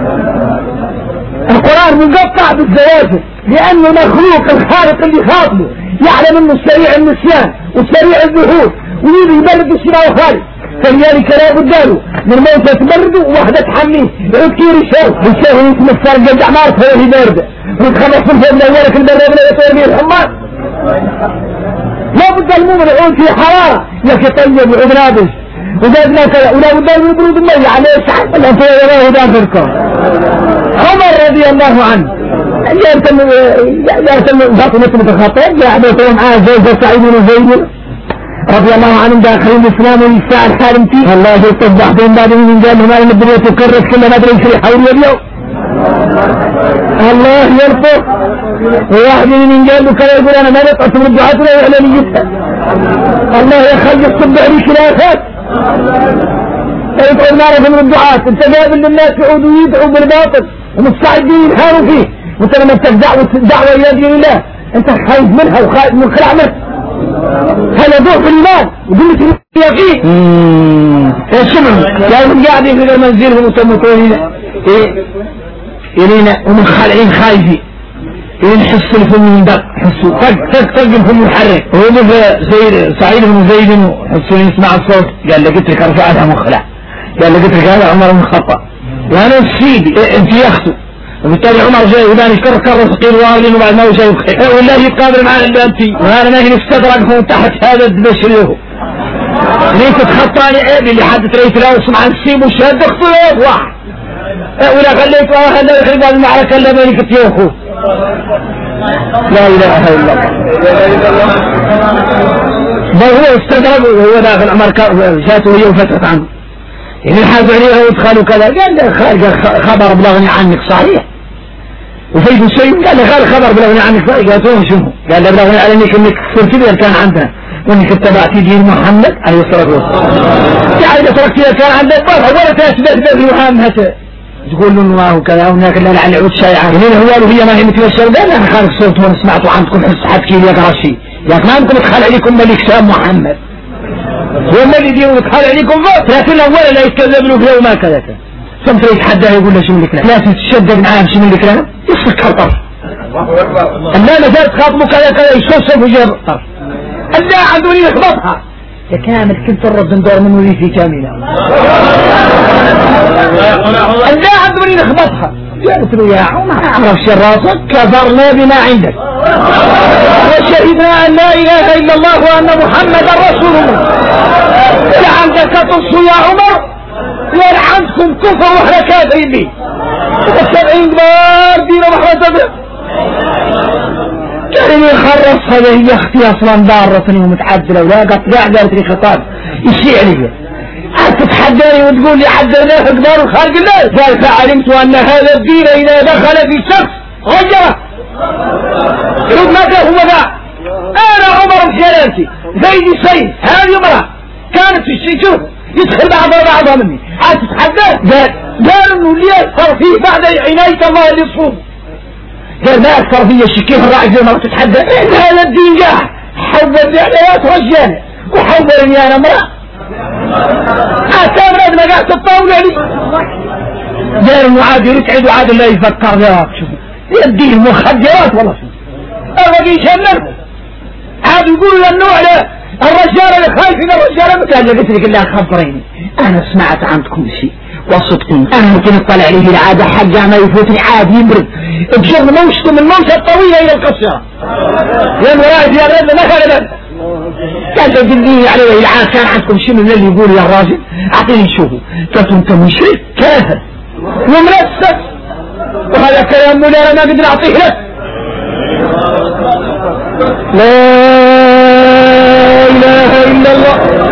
القرآن مقطع بالزواجر لأنه مخلوق الخالق اللي خاطبه يعلم أنه سريع النسيان وسريع الذهول ويريد يبرد الشراء خالد، فلذلك لا بد له من موتة تبرده وواحدة تحميه وكثير الشر الشيخ اسمه الفرق قد عمارة فهي باردة وتخلص من أولك البرد لا يطير به الحمار. لا بد المؤمن يعود في حرارة يتطيب ويعود نابش وزادنا كذا ولا بد له يبرد المية عليه سحب الأنفية ولا هدى في الكون. عمر رضي الله عنه يرسل فاطمة بنت الخطاب يعبثوا معاه زوجة سعيد بن زيد رضي الله عنهم داخلين الإسلام والساعة الحالم فيه الله يصبح بين بعد من قال لهم أن الدنيا تكرس كل ما أدري شيء حول اليوم الله يرفض وواحد من قال له كذا يقول أنا ما نطعت من الدعاة ولا إعلانيتها الله يخلي الصبح لي خلافات يدعو النار من الدعاة انت قابل للناس يعودوا يدعوا بالباطل ومستعدين ينحاروا فيه وانت لما دعوة إلى دين الله انت خايف منها وخايف من خلع منها هذا ضعف الإيمان وقلت اليقين السمع لازم قاعدين في المنزل ومتمطون إلينا ومن خالعين خايفين ينحس الفم من دق حسوا طق الفم يحرك وهو سعيد بن زيد حسوا يسمع الصوت قال لك اترك رفعتها مخلع قال لك اترك هذا عمر من خطأ وانا السيدي انت ياخذوا وبالتالي عمر جاي وداني كرس قيل وارلين وبعد ما هو جاي وخير والله يتقابل معنا البانتي وانا ما هي نستدرك من تحت هذا الدبش له ليس تخطاني عيب اللي حدث رئيس الاوسم عن السيب والشهد اخطوه واحد ولا خليت هذا يخرب المعركة الا مالك يا لا اله الا الله بل هو استدرك وهو داخل عمر جاته هي وفترت عنه يعني الحاج عليها وادخلوا كذا قال خبر بلغني عنك صحيح وفيد الشيء قال له خبر بلغني عنك صحيح قالت له شنو قال له بلغني عليك انك صرت بها كان عندنا وانك اتبعتي دين محمد عليه الصلاه والسلام يعني اذا تركتها كان عندك ولا تثبت به محمد تقول له الله وكذا هناك لا لعل عود شايعه هنا هو هي ما هي متوشر ده انا خالف صوت وانا سمعته عندكم حس حكي لي يقرا شيء يا ما عندكم تخلع عليكم ملك شام محمد هو الذي يدير ويتخلع عليكم فوق لكن اولا لا يتكلم له فيه وما كذا سمت يتحداه يقول له شو لك لا تتشدد معاه شو لك لا يسكر طرف لا ما زالت خاطبه كذا كذا يشوف في جيب طرف لا عندوني يخبطها كامل كنت الرد ندور من وظيفي كاملة لا عندوني نخبطها قلت له يا عمر اعرف راسك كفرنا بما عندك وشهدنا ان لا اله الا الله وان محمدا رسول الله لا عندك تصو يا عمر ولا عندكم كفر واحنا كافرين به 70 كبار دين محمد كان يخرص هذا هي اختي اصلا ضارتني ومتعدله ولا قطع قالت لي خطاب ايش علي تتحداني وتقول لي عدلناه كبار وخارج الله قال فعلمت ان هذا الدين اذا دخل في شخص غيره شوف ماذا هو ذا انا عمر بجلالتي زيد سيد هذه امراه كانت في السجون يدخل بعضها مني تتحدى قال انه اللي يأثر فيه بعد عناية الله اللي يصوم قال ما أكثر فيه الشكيف الراعي زي ما تتحدى هذا الدين جاء حول الإعلانات رجال وحولني أنا امرأة أتابع ما قاعد تطاولة لي قال المعاد يتعد وعاد الله يفكر يا شوف الدين مخدرات والله شوف الرجل يشمر عاد يقولوا للنوع الرجال اللي خايفين الرجال متى قلت لك الله خبريني أنا سمعت عندكم شيء وصدقني انا ممكن اطلع عليه العادة حاجة ما يفوتني عاد يبرد بشر موشته من الموشة الطويلة الى القصيرة يا مراد يا رجل ما كان قال تدلني عليه العاد كان عندكم شيء من اللي يقول يا راجل اعطيني نشوفه قلت انت مشرك كافر ومنسك وهذا كلام مولانا ما قدر اعطيه لك لا اله الا الله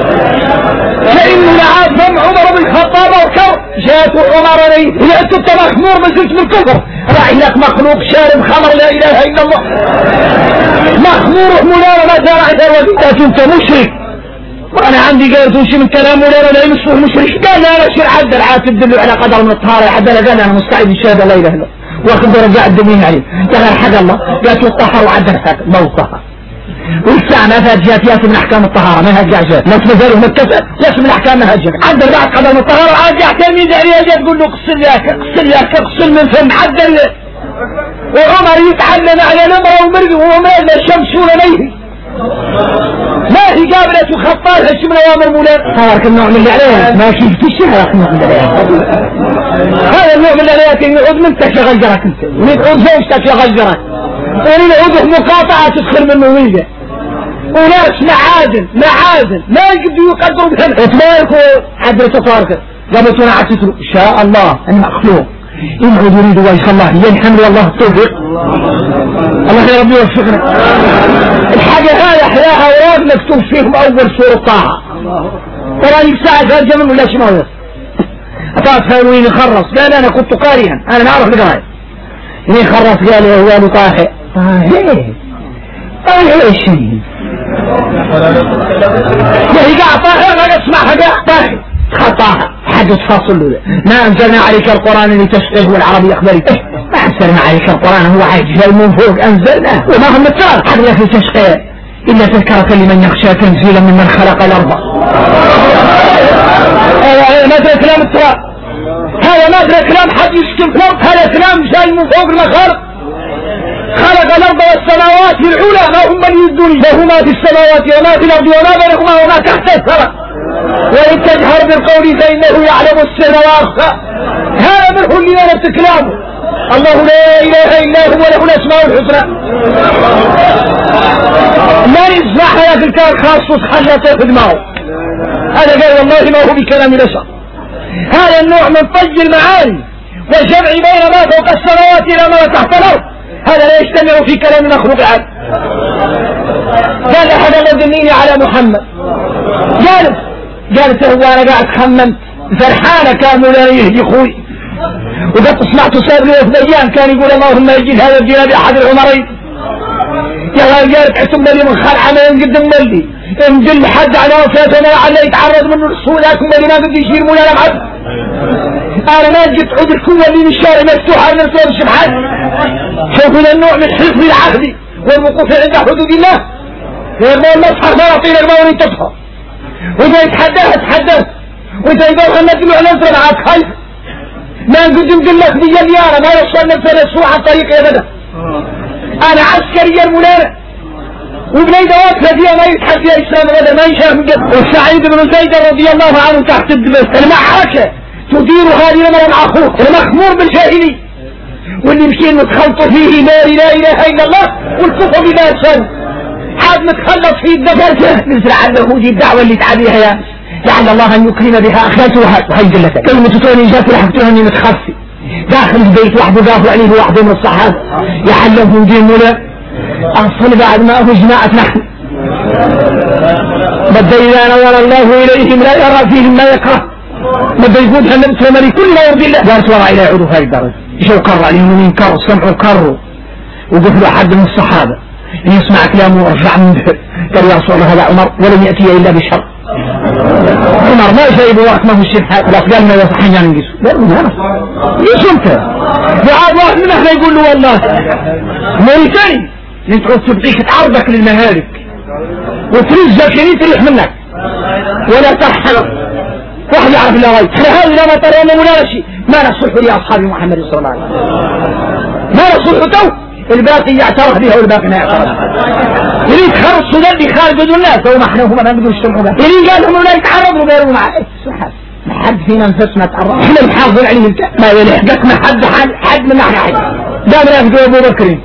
فإنه لعاد دم عمر بن الخطاب وكر جاءت عمر لي هي أنت مخمور ما زلت من الكفر راعي لك مخلوق شارب خمر لا إله إلا الله مخمور مولانا ما جاء عند الوزيدات أنت مشرك وأنا عندي قالت وشي من كلام مولانا لا يمسوه مشرك قال لا أنا شير عدل عاد تدل على قدر من الطهارة عدل قال أنا مستعد الشهادة لا إله إلا الله واخذ رجاء الدمين عليه قال حق الله قالت الطهر وعدل حق ما هو الطهر والساعة ما فيها جهات من أحكام الطهارة، ما فيها جهات ناس مازالوا مكتسب ليش من أحكام ما فيها جهات عدل بعد قدر الطهارة عاد تلميذ عليها جاي تقول له قصر ياك قصر من فم عدل. وعمر يتعلم على نمرة ومرق وهو ماذا شمسون ليه ما هي قابلة وخطارها شو من أوامر مولانا. صارك النوع من اللي عليها ما شفت الشهر النوع من اللي عليها. هذا النوع من اللي عليها يعود منك يغجرك انت ويعود زوجتك يغجرك ويعود مقاطعة تدخل منه ويجا وناس معادن ما يقدروا يقدروا بهم اطلاقوا حضرة طارق قبلتنا عكسوا ان شاء الله المخلوق ينعود يريد وجه الله ينحمل والله التوفيق. الله يا ربي يوفقنا. الحاجة هاي احياها وراد مكتوب فيهم اول سورة طه ترى يساعد هالجمل ولا شنو اطاف وين يخرص قال انا كنت قارئا انا ما اعرف القراءة وين يخرص قال هو له طاهي ايش شيء هي قاعد طاهي ما اسمعها قاعد طاهي خطاها حدث فاصل له ما انزلنا عليك القرآن لتشقيه والعربي اخبرك ما انزلنا عليك القرآن هو عايز من فوق انزلناه وما هم متار حدث في تشقيه إلا تذكرة لمن يخشى تنزيلا ممن خلق الأرض. ما أدري كلام التراب هذا ما أدري كلام حد يشتم في الأرض هذا كلام جاي من فوق المخارق. خلق الأرض والسماوات العلى ما هم من يدوني له ما في السماوات وما في الأرض وما بينهما وما تحت الثرى وإن تجهر بالقول فإنه يعلم السر وأخفى. هذا من اللي أنا كلامه الله لا إله إلا هو له الأسماء الحسنى. ما يسمع هذا الكلام خاص خلته في دماغه هذا قال والله ما هو بكلام بشر. هذا النوع من طي المعاني والجمع بين ما فوق السماوات إلى ما تحت الأرض هذا لا يجتمع في كلام مخلوق عاد. قال أحد المدنين على محمد قالت هو أنا قاعد خممت فرحانة كان مولانا يهدي خوي وقد سمعت سابق وفديان كان يقول اللهم يجيد هذا الدين بأحد العمرين يا قالت عتم لي من خلع عمين قدم ملي انجل حد على وفاتنا على يتعرض منه الرسول لكن اللي ما قد يشير مولانا معد انا ما جيت عود الكوة اللي من الشارع مفتوحة من الصور الشبحات. شوفوا النوع من حفظ العهد والوقوف عند حدود الله يرمى المصحف ما يعطينا الماء تصحى وإذا يتحدث وإذا يقول خلنا ندلو على نصر معك خايف ما نقدم قلت بيليارة ما يوصل نفسنا السوء عن طريق ابدا. انا عسكري المولانا وبني دوات فيها ما يتحد فيها اسلام ابدا ما يشاف من قبل. والسعيد بن زيد رضي الله عنه تحت الدمشق المعركة تدير هذه الامر مع اخوه المخمور بالجاهلي واللي مشين متخلطوا فيه لا اله الا الله والكفر بما يسوي حاد متخلط فيه الدفرجة مثل عنه دي الدعوة اللي تعبيها يا لعل الله ان يكرم بها اخواتها وهي جلتها كلمة توني جات لحقتها اني متخفي داخل البيت وحده قافوا عليه واحد من الصحابة يحلفوا دين مولا اصل بعد ما هو جماعة نحن بدا اذا نظر الله اليهم لا يرى فيهم ما يكره بدا يقول حلمت فمري كل ما يرضي الله قالت وراء الى يعودوا هذه الدرجة يشو كر عليهم ينكروا سمعوا كروا وقفلوا حد من الصحابة يسمع كلامه ورجع من ذهب قال يا رسول الله هذا عمر ولم يأتي إلا بشر. عمر ما شايب وقت ما هو الشبحات خلاص قال ما يصحين يعني نقيسه قال له ايش انت وعاد واحد من احنا يقول له والله موريتاني انت تبقيك تعرضك للمهالك وترزك يعني تريح منك ولا تحرق واحد يعرف الا غير هذا لما ترى ولا شيء ما نصلح لاصحاب محمد صلى الله عليه وسلم ما نصلح تو الباقي يعترف بها والباقي ما يعترف يريد خرصوا ذلك خارج الناس وما احنا هما ما نقدروا يجتمعوا به يريد قال لهم لا يتعرضوا قالوا معه ما حد فينا انفسنا تعرض احنا محافظين عليه ما يلحقك ما حد من احنا حد قال يا ابو بكر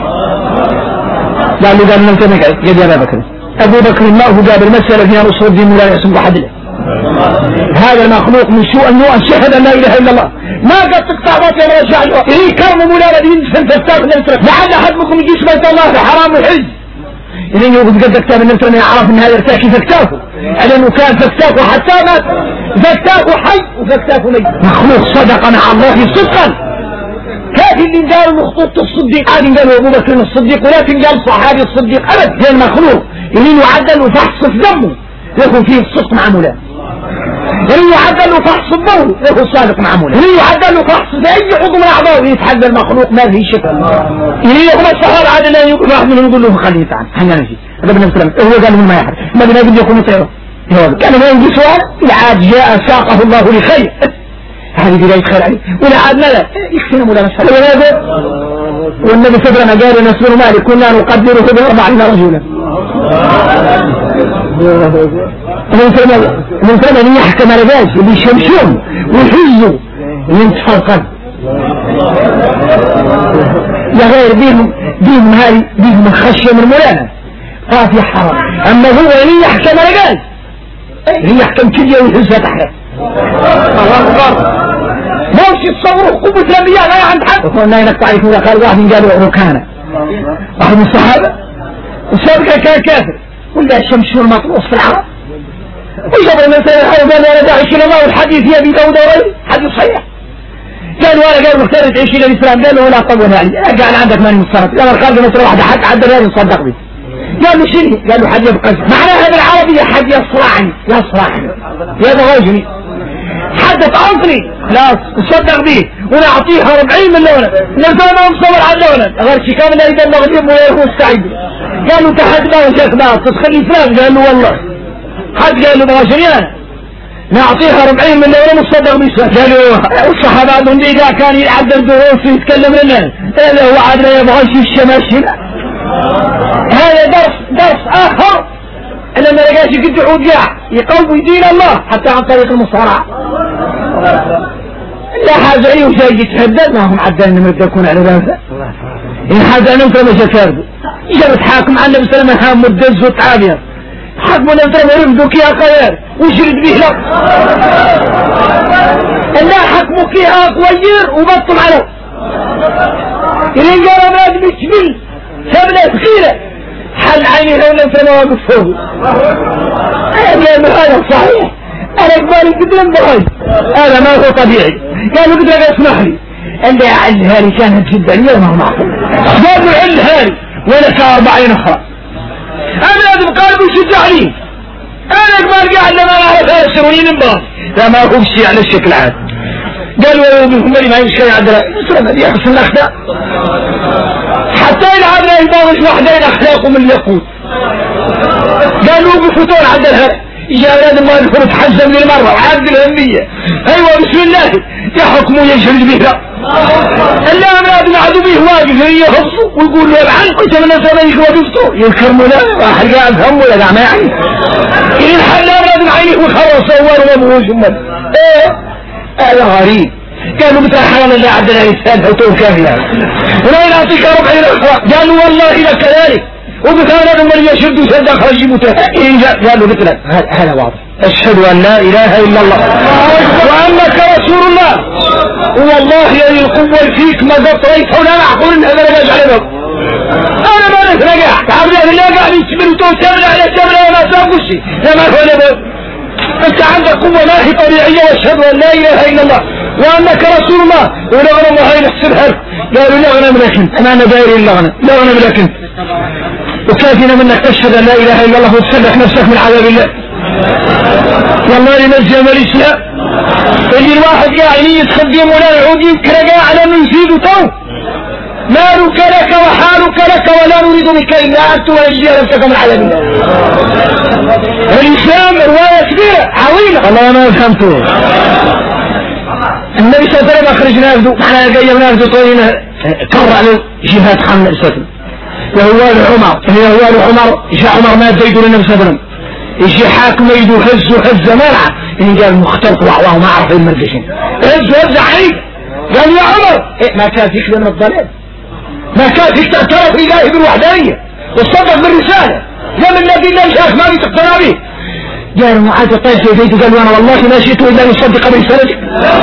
قال من انت مقعد قال يا ابو بكر ابو بكر ما هو جاب المسألة فيها نصر الدين ولا يسمى حد له هذا المخلوق من سوء النوع شهد ان لا اله الا الله ما قد تقطع باطل ولا رجع له يريد كرم مولانا دين فانتفتاك لعل احدكم يجيش بيت الله بحرام وحج إذن يوجد قد كتاب النبي صلى الله عليه وسلم يعرف ان هذا ارتاكي فاكتافه لانه كان فاكتافه حتى مات فاكتافه حي وفاكتافه ميت مخلوق صدق مع الله صدقا كافي اللي قالوا مخطوط الصديق عادي قالوا ابو بكر الصديق ولكن قال صحابي الصديق ابد زي المخلوق اللي يعدل وفحص في دمه يكون فيه الصدق مع مولانا اللي يعدل له فحص الضوء يكون صادق مع مولانا اللي يعدل له فحص في اي عضو من اعضائه يتحدى المخلوق ما فيه شكل اللي يقوم الصحابه عادل لا يقول واحد منهم يقول له خليه تعال احنا نجي هذا ابن سلمة هو قال ما يحرم ما بنجد يكون طيره كان ما يجي سؤال العاد جاء ساقه الله لخير هذه بداية خير عليه والعاد ماذا يكفينا ولا مسألة والنبي صدرنا قال أنس بن مالك كنا نقدره ب40 رجلا من سلمة يحكم رجاج بيشمشون ويحزوا ينتفوا القلب يا غير دين هاي دين خشية من مولانا فاتي حرام أما هو اللي يحكم رجاج اللي يحكم كلية ويحزها تحت ما وش يتصوروا قوة الأنبياء لا عند حد وقلنا إنك تعرفون قال واحد قالوا ركانة واحد من الصحابة وسابقا كان كافر ولا الشمشون مطروس في العرب وجبر من سنة الحرب قال أنا داعش إلى الله والحديث يبي داود وري حديث صحيح قالوا أنا قال مختار تعيش إلى الإسلام قال له لا طول يعني قال عندك ماني مصرف قال الخارج مثل واحد حد عدى الرياض يصدق بي قال له شنو قال له حد يبقى معناها بالعربية حد يصرعني يضغجني حد تعطني خلاص وصدق به ونعطيها 40 مليون نزلنا ونصور على اللون غير شي كامل يبقى المغرب وهو السعيد قالوا تحت ما وجهك ما تدخل فلان قال له والله حد قال له بغشريان نعطيها 40 مليون ونصدق به قالوا الصحابة عندهم إذا كان يعدل دروس ويتكلم لنا هذا هو عدل يبغى شي الشماشي هذا درس آخر أنا ما لقاش قد عوديا يقوي دين الله حتى عن طريق المصارعة لا حاجة أيه وشيء يتهدد ما هم عدلنا من يكون على ذلك إن حاجة أنا مثل ما شكرد جرت حاكم عن النبي صلى الله عليه وسلم مدز وتعابير حاكموا نبتر ورمدوك يا خير وشرد به لك أنا حكمك يا قوير وبطل عليه إذن قال ما أدمج من سبلة ثقيلة حل عيني لو لم تنواقف فوق قال هذا صحيح انا اقبالي قدرا بغي هذا ما هو طبيعي قالوا قدرا اسمح لي قال لي اعلها لي كانت جدا اليوم ما هو معقول قالوا اعلها لي وانا ساعة 40 اخرى انا لازم قالوا شجعني انا اقبال قاعد لما اعرف اسر وينبغ لا ما هو شيء على الشكل عاد قالوا منهم ما يمشي عدلا يسرنا يحسن الاخلاق حتى العدلا يباغش وحدين اخلاقه من اليقود قالوا بفتون عدلها يا اولاد الله يذكروا تحزم للمرة وعاد الهمية ايوه بسم الله يحكموا يشهد به الا اولاد العدو به واقف يخصوا ويقول له ابعن قلت من الناس عليك وقفتوا يذكروا له واحد قاعد هم ولا قاعد ما يعني إن حل اولاد العينيك وخروا صور وابوش امد هذا غريب قالوا مثل حرام الله عدنا يستاذ حطوه كافية ولا يعطيك 40 اخرى قالوا والله لك كذلك وبثانا من يشد وسد اخرج متهجئ قالوا مثلك هذا واضح اشهد ان لا اله الا الله وانك رسول الله والله يا القوة فيك ما قطريت ولا معقول ان هذا لا يجعل له انا ما نترجع تعبنا بالله قاعد يسبل وتوسبل على السبل وما سابقوا شيء لا ما هو لبود انت عندك قوة ما هي طبيعية واشهد ان لا اله الا الله وانك رسول الله ولغنا الله ينحسبها قالوا لغنا منك انت ما انا داير لغنا منك انت وكافينا منك تشهد ان لا اله الا الله وتسلح نفسك من عذاب الله والله لنزل الاسلام اللي الواحد قاعد يتخدم ولا يعود يذكر على من يزيد تو مالك لك وحالك لك ولا نريد منك الا ان تنجي نفسك من عذاب الله الاسلام روايه كبيره عظيمه والله ما فهمته النبي صلى الله عليه وسلم اخرج نافذه معنا قيم نافذه طويله كر على جهات حمل السفن وهو عمر جاء عمر ما يديد للنبي صلى الله عليه وسلم يجي حاكم يدو هز منع إن قال مختلط وعواه ما عرف المرقشين هز عيب قال يا عمر ما كان فيك من الضلال ما كان فيك تعترف إلهي بالوحدانية والصدق بالرسالة لم الذي لا يشاك ما بتقتنع به قال معاذ طيب في بيته قال وانا والله ما شئت الا ان اصدق برسالتك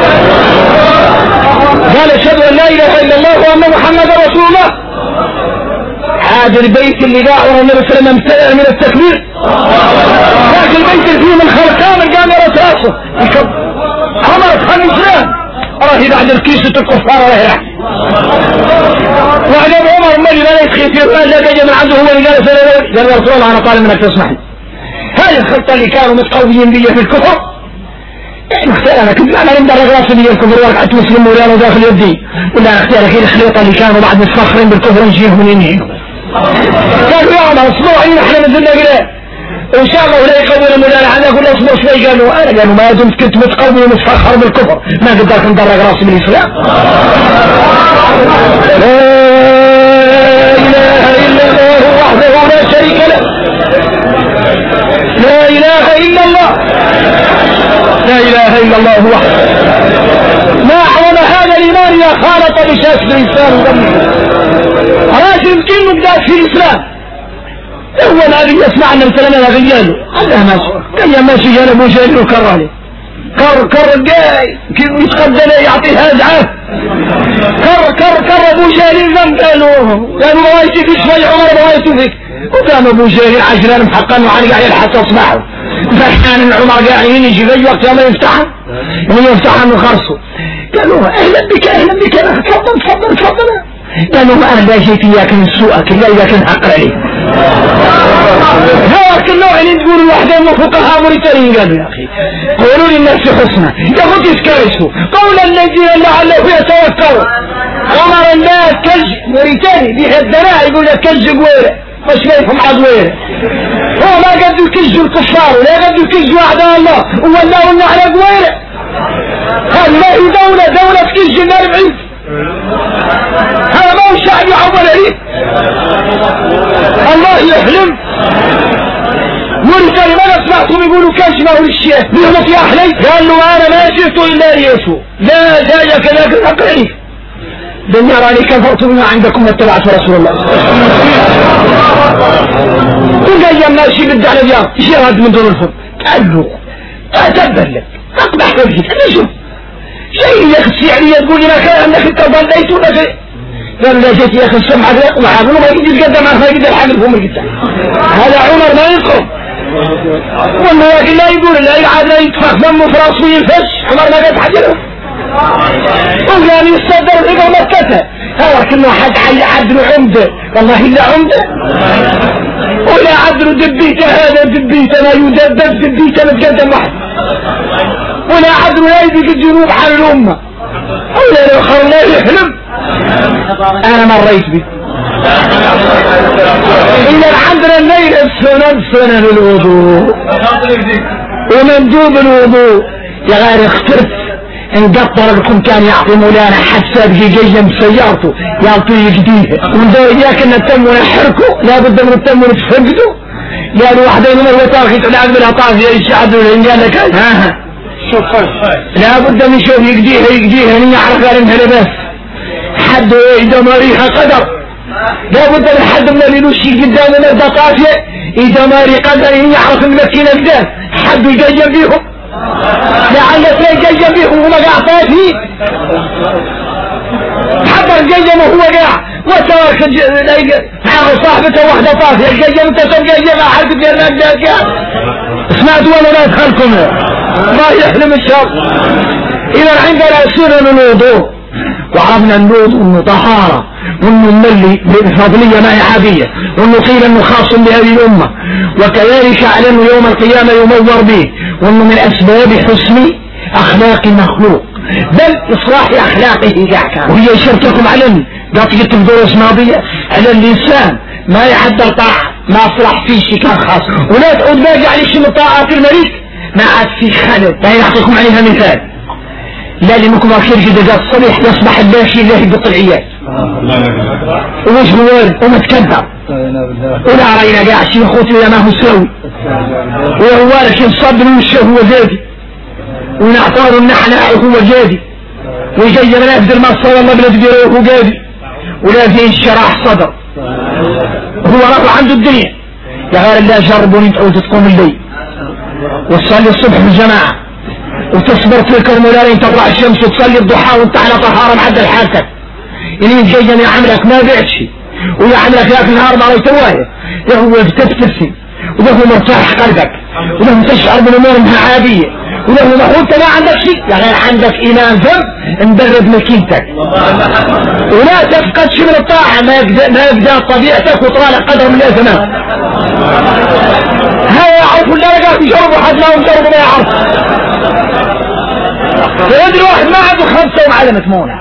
قال اشهد ان لا اله الا الله وان محمدا رسول الله هذا البيت اللي داعوا النبي صلى الله عليه وسلم امتلأ من التكبير ذاك البيت اللي فيه من خلقان قام راسه عمرت خمس الاسلام راهي بعد الكيسة الكفار راهي راح وعجب عمر المجد لا يتخيل فيه لا جاء من عنده هو اللي قال يا رسول الله انا طالب منك تسمح لي هذه الخطة اللي كانوا متقويين بي في الكفر يعني اختيار كنت انا عند الرغلاس اللي الكفر ورقعت مسلم ورياض داخل يدي ولا اختيار هي الخليطة اللي كانوا بعد متفخرين بالكفر نجيهم من ينهيهم قالوا يا عمر اصبروا علينا احنا نزلنا قلال ان شاء الله ولا يقوون مولانا عنا اقول له اصبر شوي. قالوا ما دمت كنت متقوي ومتفخر بالكفر ما قدرت ندرج راسي من الاسلام. لا اله الا الله وحده لا شريك له. لا اله الا الله. لا اله الا الله وحده. ما اعظم هذا الايمان يا خالط بشاشه الانسان ودمه. راجل كلمه بدات في الاسلام اول هذه يسمع النبي صلى الله عليه وسلم غياله الله ماشي كان ماشي جانا ابو جهل وكر عليه كر جاي يتقدم يعطيه هزعه كر ابو جهل قالوا ما رايتك شوي عمر ما رايته فيك وكان ابو جهل عجلان محقن وعلي قاعد حتى اصبعه فكان عمر قاعد يجي في وقت ما يفتحها من خرصه. قالوا اهلا بك تفضل. قالوا ما انا لا جيت اياك من سوءك الا اذا كان حق عليك. هذاك النوع اللي تقول الوحده من فقهاء موريتانيين قالوا يا اخي قولوا للناس حسنى يا اخي تسكرسوا قول الذين لعله يتوكلوا. عمر الناس كلج موريتاني بيهدنا يقول لك كلج قويره مش كيفهم عضويره. هو ما قدوا يكلجوا الكفار ولا قدوا يكلجوا اعداء الله وولوا لنا على قويره. هذه دولة تكلج النار بعيد. هذا ما هو شعب يعول عليه. الله يحلم. موريتاني ما سمعتهم يقولوا كاشفه للشيخ بيهمت يا احلي. قال له انا ما جئت الا ليسوع لا جاء كذاك الحقيقي دنيا راني كفرت بما عندكم واتبعت رسول الله. وقال ماشي بدي على اليوم ايش هذا من دون الفضل. قال له اتبر لك اقبح وجهك انا شوف شيء يا اخي الشعريه تقول لي ما كان عندك انت ضليت ولا شيء. قال لا جيت يا اخي السمعه وحاول ما يقدر يتقدم ما يقدر الحاجه فوق القدام. هذا عمر ما ينقم والله لا يقول لا يعاد لا يتفخ دمه في راسه ينفش. عمر ما قد حجره وقال يصدر في مكة. هذا كله حد عدل عمده والله الا عمده ولا عدل دبيته. هذا دبيته ما يدبب دبيته متقدم واحد ولا عدل يجي الجنوب حال الامه ولا الاخر لا يحلم. انا مريت به إذا عندنا الليل السنن الوضوء ومندوب الوضوء يا غير اخترت انقطر لكم كان يعطي مولانا حساب جيجا بسيارته يعطيه يجديه وندور اياك ان التم ونحركه لابد من التم ونتفقده. قالوا واحدين من الوطاق يتلعب بالعطاف يشعد الهنجان لك شوف لابد من يشوف يجديها ان يعرف قال انها لباس حد اذا ما ريها قدر. لابد من حد من اللي يمشي قدام الناس طافيه اذا ما ري قدر يعرف المكينه قدام حد يجيب بيهم لعل تلاقي بيهم وما قاع طافي حضر جيم وهو قاع وترك معه صاحبته واحده طافيه الجيم انت تبقى حد في الناس اسمعت ولا لا ادخلكم ما يحلم الشر. اذا عندنا سنن الوضوء وعرفنا الوضوء انه طهاره وانه ملي بفضليه ما هي عاديه وانه قيل انه خاص بهذه الامه وكذلك على انه يوم القيامه يمور به وانه من اسباب حسن اخلاق المخلوق بل اصلاح اخلاقه كان. وهي شرطكم على قضيه الدروس الماضيه على الانسان ما يحضر طاعه ما صلح فيه شيء كان خاص ولا تعود باقي عليه شيء من طاعات الملك ما عاد في خلل. لا يعطيكم عليها مثال لا لانكم اخير جدا الصبيح يصبح الباشي الله يقط العيال ومش موارد ومتكبر ولا راينا قاع شي خوتي ولا ما هو سوي وهو لكن صبر وشه هو زادي ونعطار النحناء هو جادي ويجي من افدر ما صلى الله بلا تديره هو جادي ولا فيه الشراح صدر هو رفع عنده الدنيا يا غير الله جربوا تعود تقوم الليل وتصلي الصبح بالجماعه وتصبر تلك المولارين تطلع الشمس وتصلي الضحى وانت على طهاره معدل حالتك اللي يتجيجن يعملك ما بيعش ويعملك ذاك النهار ما يتوايه له تبتسم وله مرتاح قلبك وله تشعر بالامور انها عاديه وله ما انت ما عندك شيء يا غير عندك ايمان ذنب مبرد مكينتك ولا تفقد شيء من الطاعه ما يبدا طبيعتك وطالع قدر من الاثناء. هذا يعرف ولا لقاك يجربوا حد ما يجربوا ما يعرف. فيدري واحد ما عنده 5 ومعلمة مونة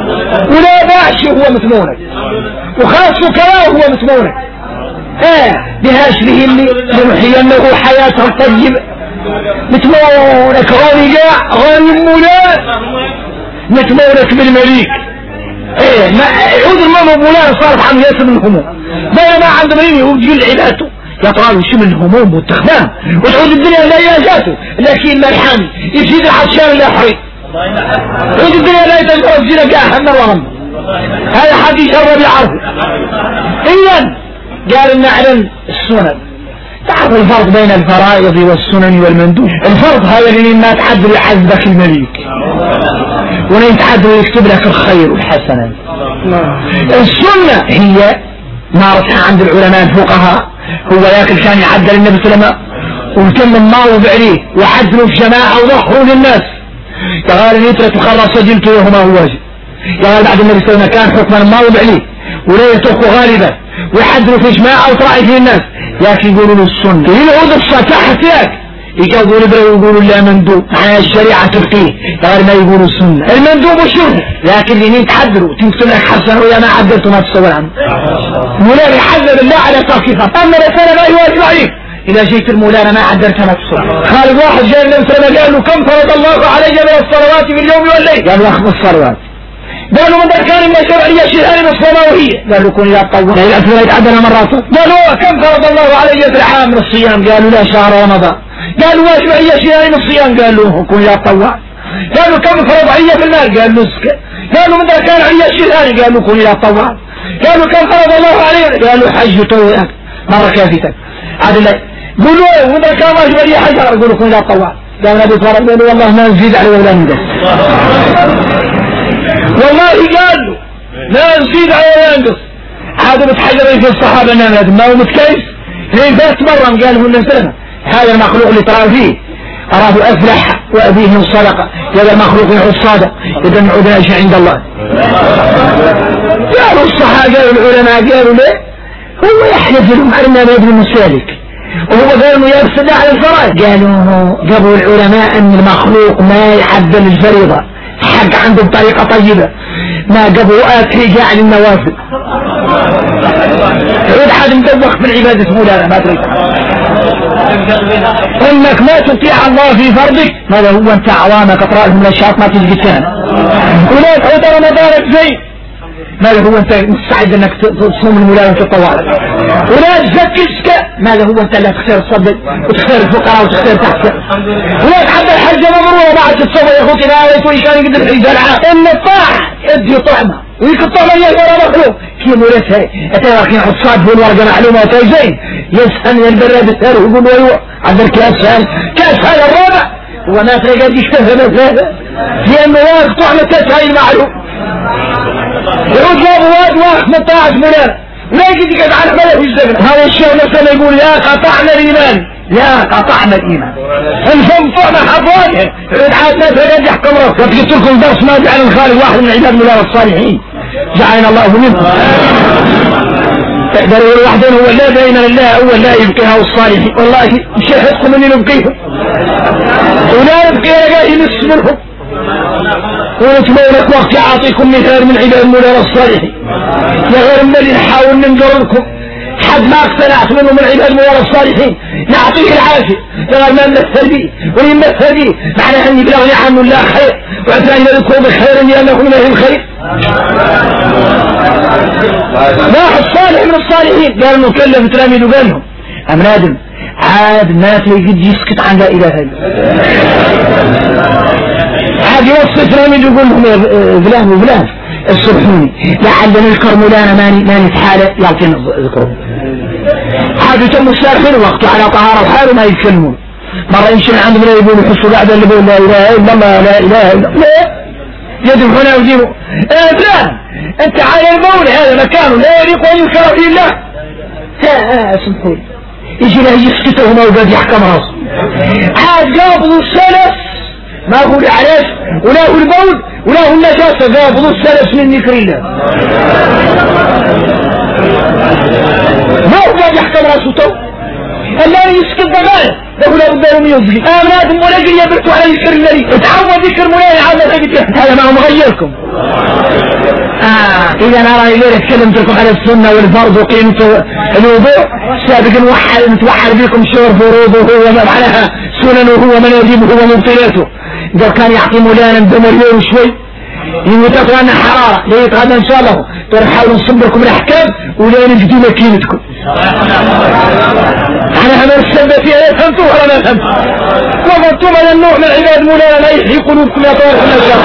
ولا باعش هو متمونك وخاصه كلاه هو متمونك بهاش به اللي لنحيينه حياة طيبة متمونك غني مولاك متمونك بالمليك ما يعود المام مولانا صارت حميات من الهموم بينما عند مريم يوجد عباته يطرالوا شو من الهموم والتخمام وتعود الدنيا لا يجاته لكن ملحامي يزيد العطشان لا يحرق تعود الدنيا لا يتجرب زينا قاها مرة هذا حد يشرب يعرفه إذن قال نعلم السنن تعرف الفرق بين الفرائض والسنن والمندوب الفرق هذا اللي ما تعدل يعذبك المليك ولا يتعدل يكتب لك الخير والحسنات السنة هي مارسها عند العلماء الفقهاء هو لكن كان يعدل النبي صلى الله عليه وسلم وكمل ما وبعليه وعدلوا في جماعة وضحوا للناس قال نيترة خلاص سجلت له ما هو واجب قال بعد النبي صلى الله عليه وسلم كان حكما ما وبعليه ولا يتركوا غالبا ويحدلوا في جماعة وطرائف الناس لكن يقولوا له السنة يلعود الصفاحة فيك يقولوا البرا ويقولوا لا مندوب مع الشريعة ترقيه غير ما يقولوا السنة المندوب وشرط لكن اللي تحدلوا تكتب لك حسن ويا ما عدلتوا ما تسوي عنه مولانا يحذر الله على تركيفه أما رسالة ما يواجب عليك إذا جيت المولانا ما عدلت ما تسوي خالد واحد جاء النبي صلى الله عليه وسلم قال له كم فرض الله علي من الصلوات في اليوم والليل قال له 5 صلوات قالوا من كان من الشرعية شيئان من الصلاوية قالوا كن لا تطوع لا يتعدل مرات قالوا كم فرض الله علي في العام من الصيام قالوا لا شهر رمضان قالوا شرعية شيئان من الصيام قالوا كن لا تطوع قالوا كم فرض علي في المال قالوا اسكت قالوا من كان علي شيئان قالوا كن لا تطوع قالوا كم فرض الله علي قالوا حج طوعك مرة كافتك عاد الله قولوا من كان واجب علي حج قالوا كن لا تطوع قالوا نبي فرض قالوا والله ما نزيد عليه ولا نقص والله قال له لا نزيد على ينقص هذا متحجرين في الصحابة ما هو متكيف هي ذات مرة قال له النسلمة هذا المخلوق اللي تراه فيه أراه أفلح وأبيه صدقة هذا المخلوق الصادق إذا نعود شيء عند الله قالوا الصحابة قالوا العلماء قالوا ليه هو يحلف لهم على ما يبني المسالك وهو قال انه يرسل على الفرائض قالوا العلماء ان المخلوق ما يعدل الفريضة حق عنده بطريقة طيبة ما قبوا آتي جاء للنوافل تعود حد مدوخ في العبادة مولانا ما تريد انك ما تطيع الله في فرضك ماذا هو انت عوامك اطرائهم الاشياء ما تجد كان ولا تعود رمضانك زي ماذا هو انت مستعد انك تصوم المولانا وتطوع ولا تزكسك ماذا هو انت لا تختار الصدق وتختار الفقراء وتختار تحت ولا تحب الحج مبرورة بعد تتصوى يا اخوتي لا يتوي كان يقدر الحج العام ان الطاعة ادي طعمة ويك الطعمة يجب مخلوق كي مولتها اتواكين عصاد في الورقة معلومة وتيزين يسأل ينبرى بالسهر ويقول ويوع عند الكاس كاس هذا الرابع وما تريد يشتهى مثلا لانه واخ طعمة كاس هاي المعلوم يقول جاب واحد من طاعة مولانا لا يجي يقعد على حمله في الزمن هذا الشيء مثلا يقول يا قطعنا الإيمان يا قطعنا الإيمان الفم طعنا حفاظه عاد ما تريد يحكم رأسه قلت لكم درس ما جعل الخالق واحد من عباد مولانا الصالحين جعلنا الله منهم تقدر يقول واحدين هو لا دائما الله أول لا يبقيها الصالحين والله مش يحسكم اني نبقيهم ولا يبقي رجائي نصف منهم ونتمولك وقت يعطيكم مثال من عباد مولانا الصالحين يا غير الذي نحاول ننقربكم حد ما اقتنعت منه من عباد مولانا الصالحين نعطيه العافية غير ما نمثل به ونمثل به معنى اني بلغني عنه الله خير وعثاني لكم بخير لانكم اليه الخير واحد صالح من الصالحين قال انه كلف تلاميذ وقال لهم ام نادم عاد ما تجد يسكت عن لا اله الا عاد يوصف تلاميذ يقول لهم فلان وفلان الصبحوني لعل نذكر مولانا ماني في حاله يعطينا ذكره عاد يتم الشارحين وقته على طهارة وحاله ما يتكلمون مرة يمشي من عند بلا يقولوا يحسوا قاعدة اللي يقول لا اله الا الله لا اله الا الله يدفعنا ويجيبوا فلان انت على المولى هذا مكانه لا يليق ان يذكر فيه الله سمحوا يجي له يسكته وما وقد يحكم راسه عاد قابضوا السلف ما اقول علاش ولا هو البول ولا هو النجاسة قابضوا السلف من ذكر الله ما هو قد يحكم راسه تو الذي يسكت ضغايا له لا بد لهم يصغي آمناتهم ولا قل يبرتوا على ذكر الله اتعود ذكر مولاي عادة هذا ما هو مغيركم إذا أنا رأي ليه تكلمت لكم على السنة والفرض وقيمة الوضوء سابقا نتوحد بكم شور فروضه ومعناها سننه ومناجبه ومبطلاته. إذا كان يعطي مولانا بمليون شوي يمتقوا أن حرارة ليت هذا إن شاء الله تحاولوا نصبركم الأحكام ولا نجدوا مكينتكم. أنا هذا السبب فيها فهمتوا ولا ما فهمتوا؟ وفهمتم هذا النوع من العباد مولانا لا يحيي قلوبكم يا طوارق النجار.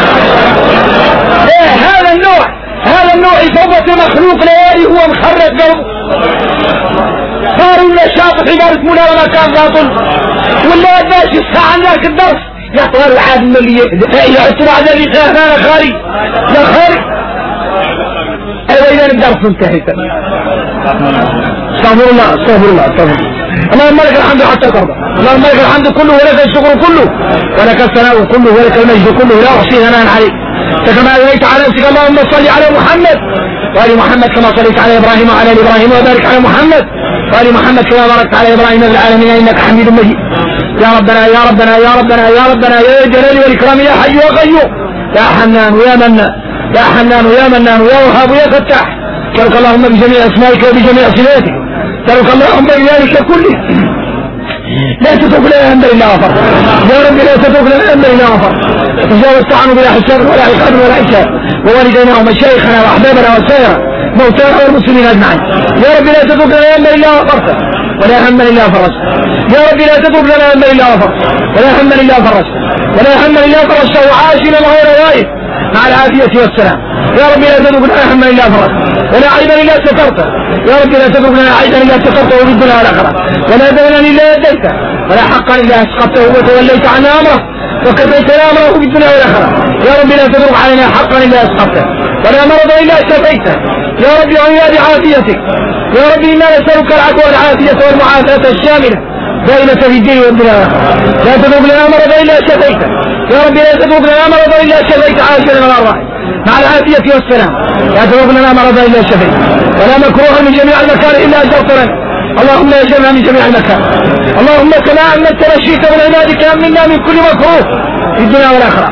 هذا النوع يصوت مخلوق ليالي هو مخرج قلبه. صاروا النشاط في عبادة مولانا ما كان باطل ولا باش يسعى عن ذاك الدرس يطول العاد اللي يعطوا بعد ذلك أنا خارج يا خارج. أيوة إذا الدرس انتهيت. استغفر الله اللهم لك الحمد حتى ترضى. اللهم لك الحمد كله ولك الشكر كله ولك الثناء كله ولك المجد كله لا أحصي ثناء عليك كما أثنيت على نفسك. اللهم صل على محمد وآل محمد كما صليت على إبراهيم وعلى آل إبراهيم وبارك على محمد وآل محمد كما باركت على إبراهيم في العالمين إنك حميد مجيد. يا ربنا يا ربنا يا ربنا يا ربنا يا الجلال والإكرام يا حي يا قيوم يا حنان ويا منان يا حنان ويا منان ويا وهاب ويا فتاح. سألك اللهم بجميع أسمائك وبجميع صفاتك. سألك اللهم بذلك كله لا تترك لنا أمر إلا غفر. يا رب لا تترك لنا أمر إلا غفر. تجاوز عنه بلا حساب ولا عقاب ولا حساب ووالدينا ومشايخنا وأحبابنا وسائر موتانا والمسلمين أجمعين. يا رب لا تترك لنا أمر إلا غفرته ولا هما إلا فرجته. يا رب لا تترك لنا أمر إلا غفرته ولا هما إلا فرجته ولا هما إلا فرجته وعاشنا غير غائب مع العافية والسلام. يا رب لا تترك لنا هما إلا فرجته ولا عيبا إلا سترته. يا رب لا تترك لنا عيبا إلا سترته وفي الدنيا والآخرة ولا دينا إلا أديته ولا حقا إلا أسقطته وتوليت عن أمره وكفيت أمره في الدنيا والآخرة. يا رب لا تترك علينا حقا إلا أسقطته ولا مرض إلا شفيته. يا رب عنا بعافيتك. يا رب إنا نسألك العفو والعافية والمعافاة الشاملة دائمة في الدين والدنيا والآخرة. لا تترك لنا مرض إلا شفيته. يا رب لا تترك لنا مرض إلا شفيت عاشرا من الأرواح مع العافية والسلام. لا تترك لنا مرض إلا شفيت ولا مكروه من جميع المكان إلا أجرت لنا. اللهم اجرنا من جميع المكان. اللهم كما أمنت رشيك من عبادك أمنا من كل مكروه في الدنيا والآخرة.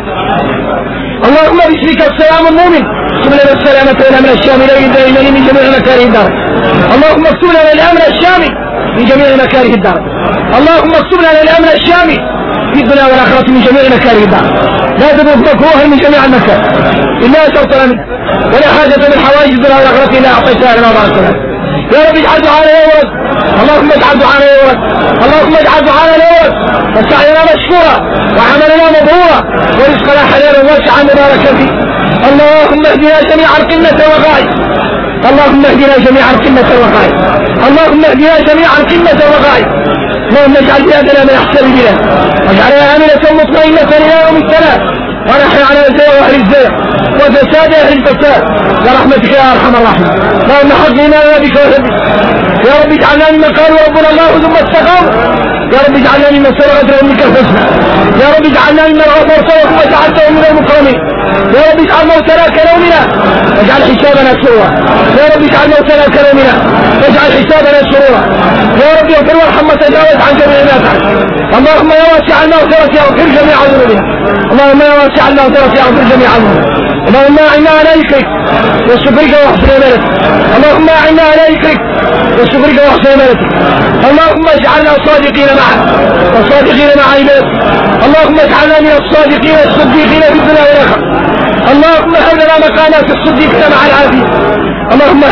اللهم باسمك السلام المؤمن اكتب لنا السلامة والأمن الشامل إليه من جميع مكاره الدار. اللهم اكتب لنا الأمن الشامل من جميع مكاره الدار. اللهم اكتب لنا الأمن الشامل في الدنيا والآخرة من جميع مكاره الدار. لا تترك مكروها من جميع المكان إلا أجرتنا منه ولا حاجة من حوائج الدنيا والآخرة إلا أعطيتها لنا وبارك لنا. يا رب اجعل دعانا يورد. اللهم اجعل دعانا يورد. اللهم اجعل دعانا يورد وسعينا مشكورا وعملنا مبرورا ورزقنا حلالا واسعا مباركا فيه. اللهم اهدنا جميعا قمة وغاية. اللهم اهدنا جميعا قمة وغاية. اللهم اهدنا جميعا قمة وغاية. اللهم اجعل بلادنا من احسن بلاد واجعلها آمنة مطمئنة إلى يوم السلام ونحن على الزيغ واهل الزيغ وفساد اهل الفساد برحمتك يا ارحم الراحمين. اللهم حقنا بك وحبك. يا رب اجعلنا ممن قالوا ربنا الله ثم استقاموا. يا رب اجعلنا ممن سرقت منك الحسنى. يا رب اجعلنا ممن غفرت وجعلته من المكرمين. يا رب اجعل موتنا كنومنا واجعل حسابنا سرورا. يا رب اجعل موتنا كنومنا واجعل حسابنا سرورا. يا رب اغفر وارحم وتجاوز عن جميع ما فعل. اللهم يا واسع المغفرة اغفر جميع ذنوبنا. اللهم يا واسع المغفرة اغفر جميع ذنوبنا. اللهم اعنا على ذكرك وشكرك وحسن عبادتك. اللهم اعنا على ذكرك وشكرك وحسن عبادتك. اللهم اجعلنا صادقين معك وصادقين مع عبادك. اللهم اجعلنا من الصادقين الصديقين في الدنيا والاخره. اللهم هب لنا مقامات الصديقين مع العافيه. اللهم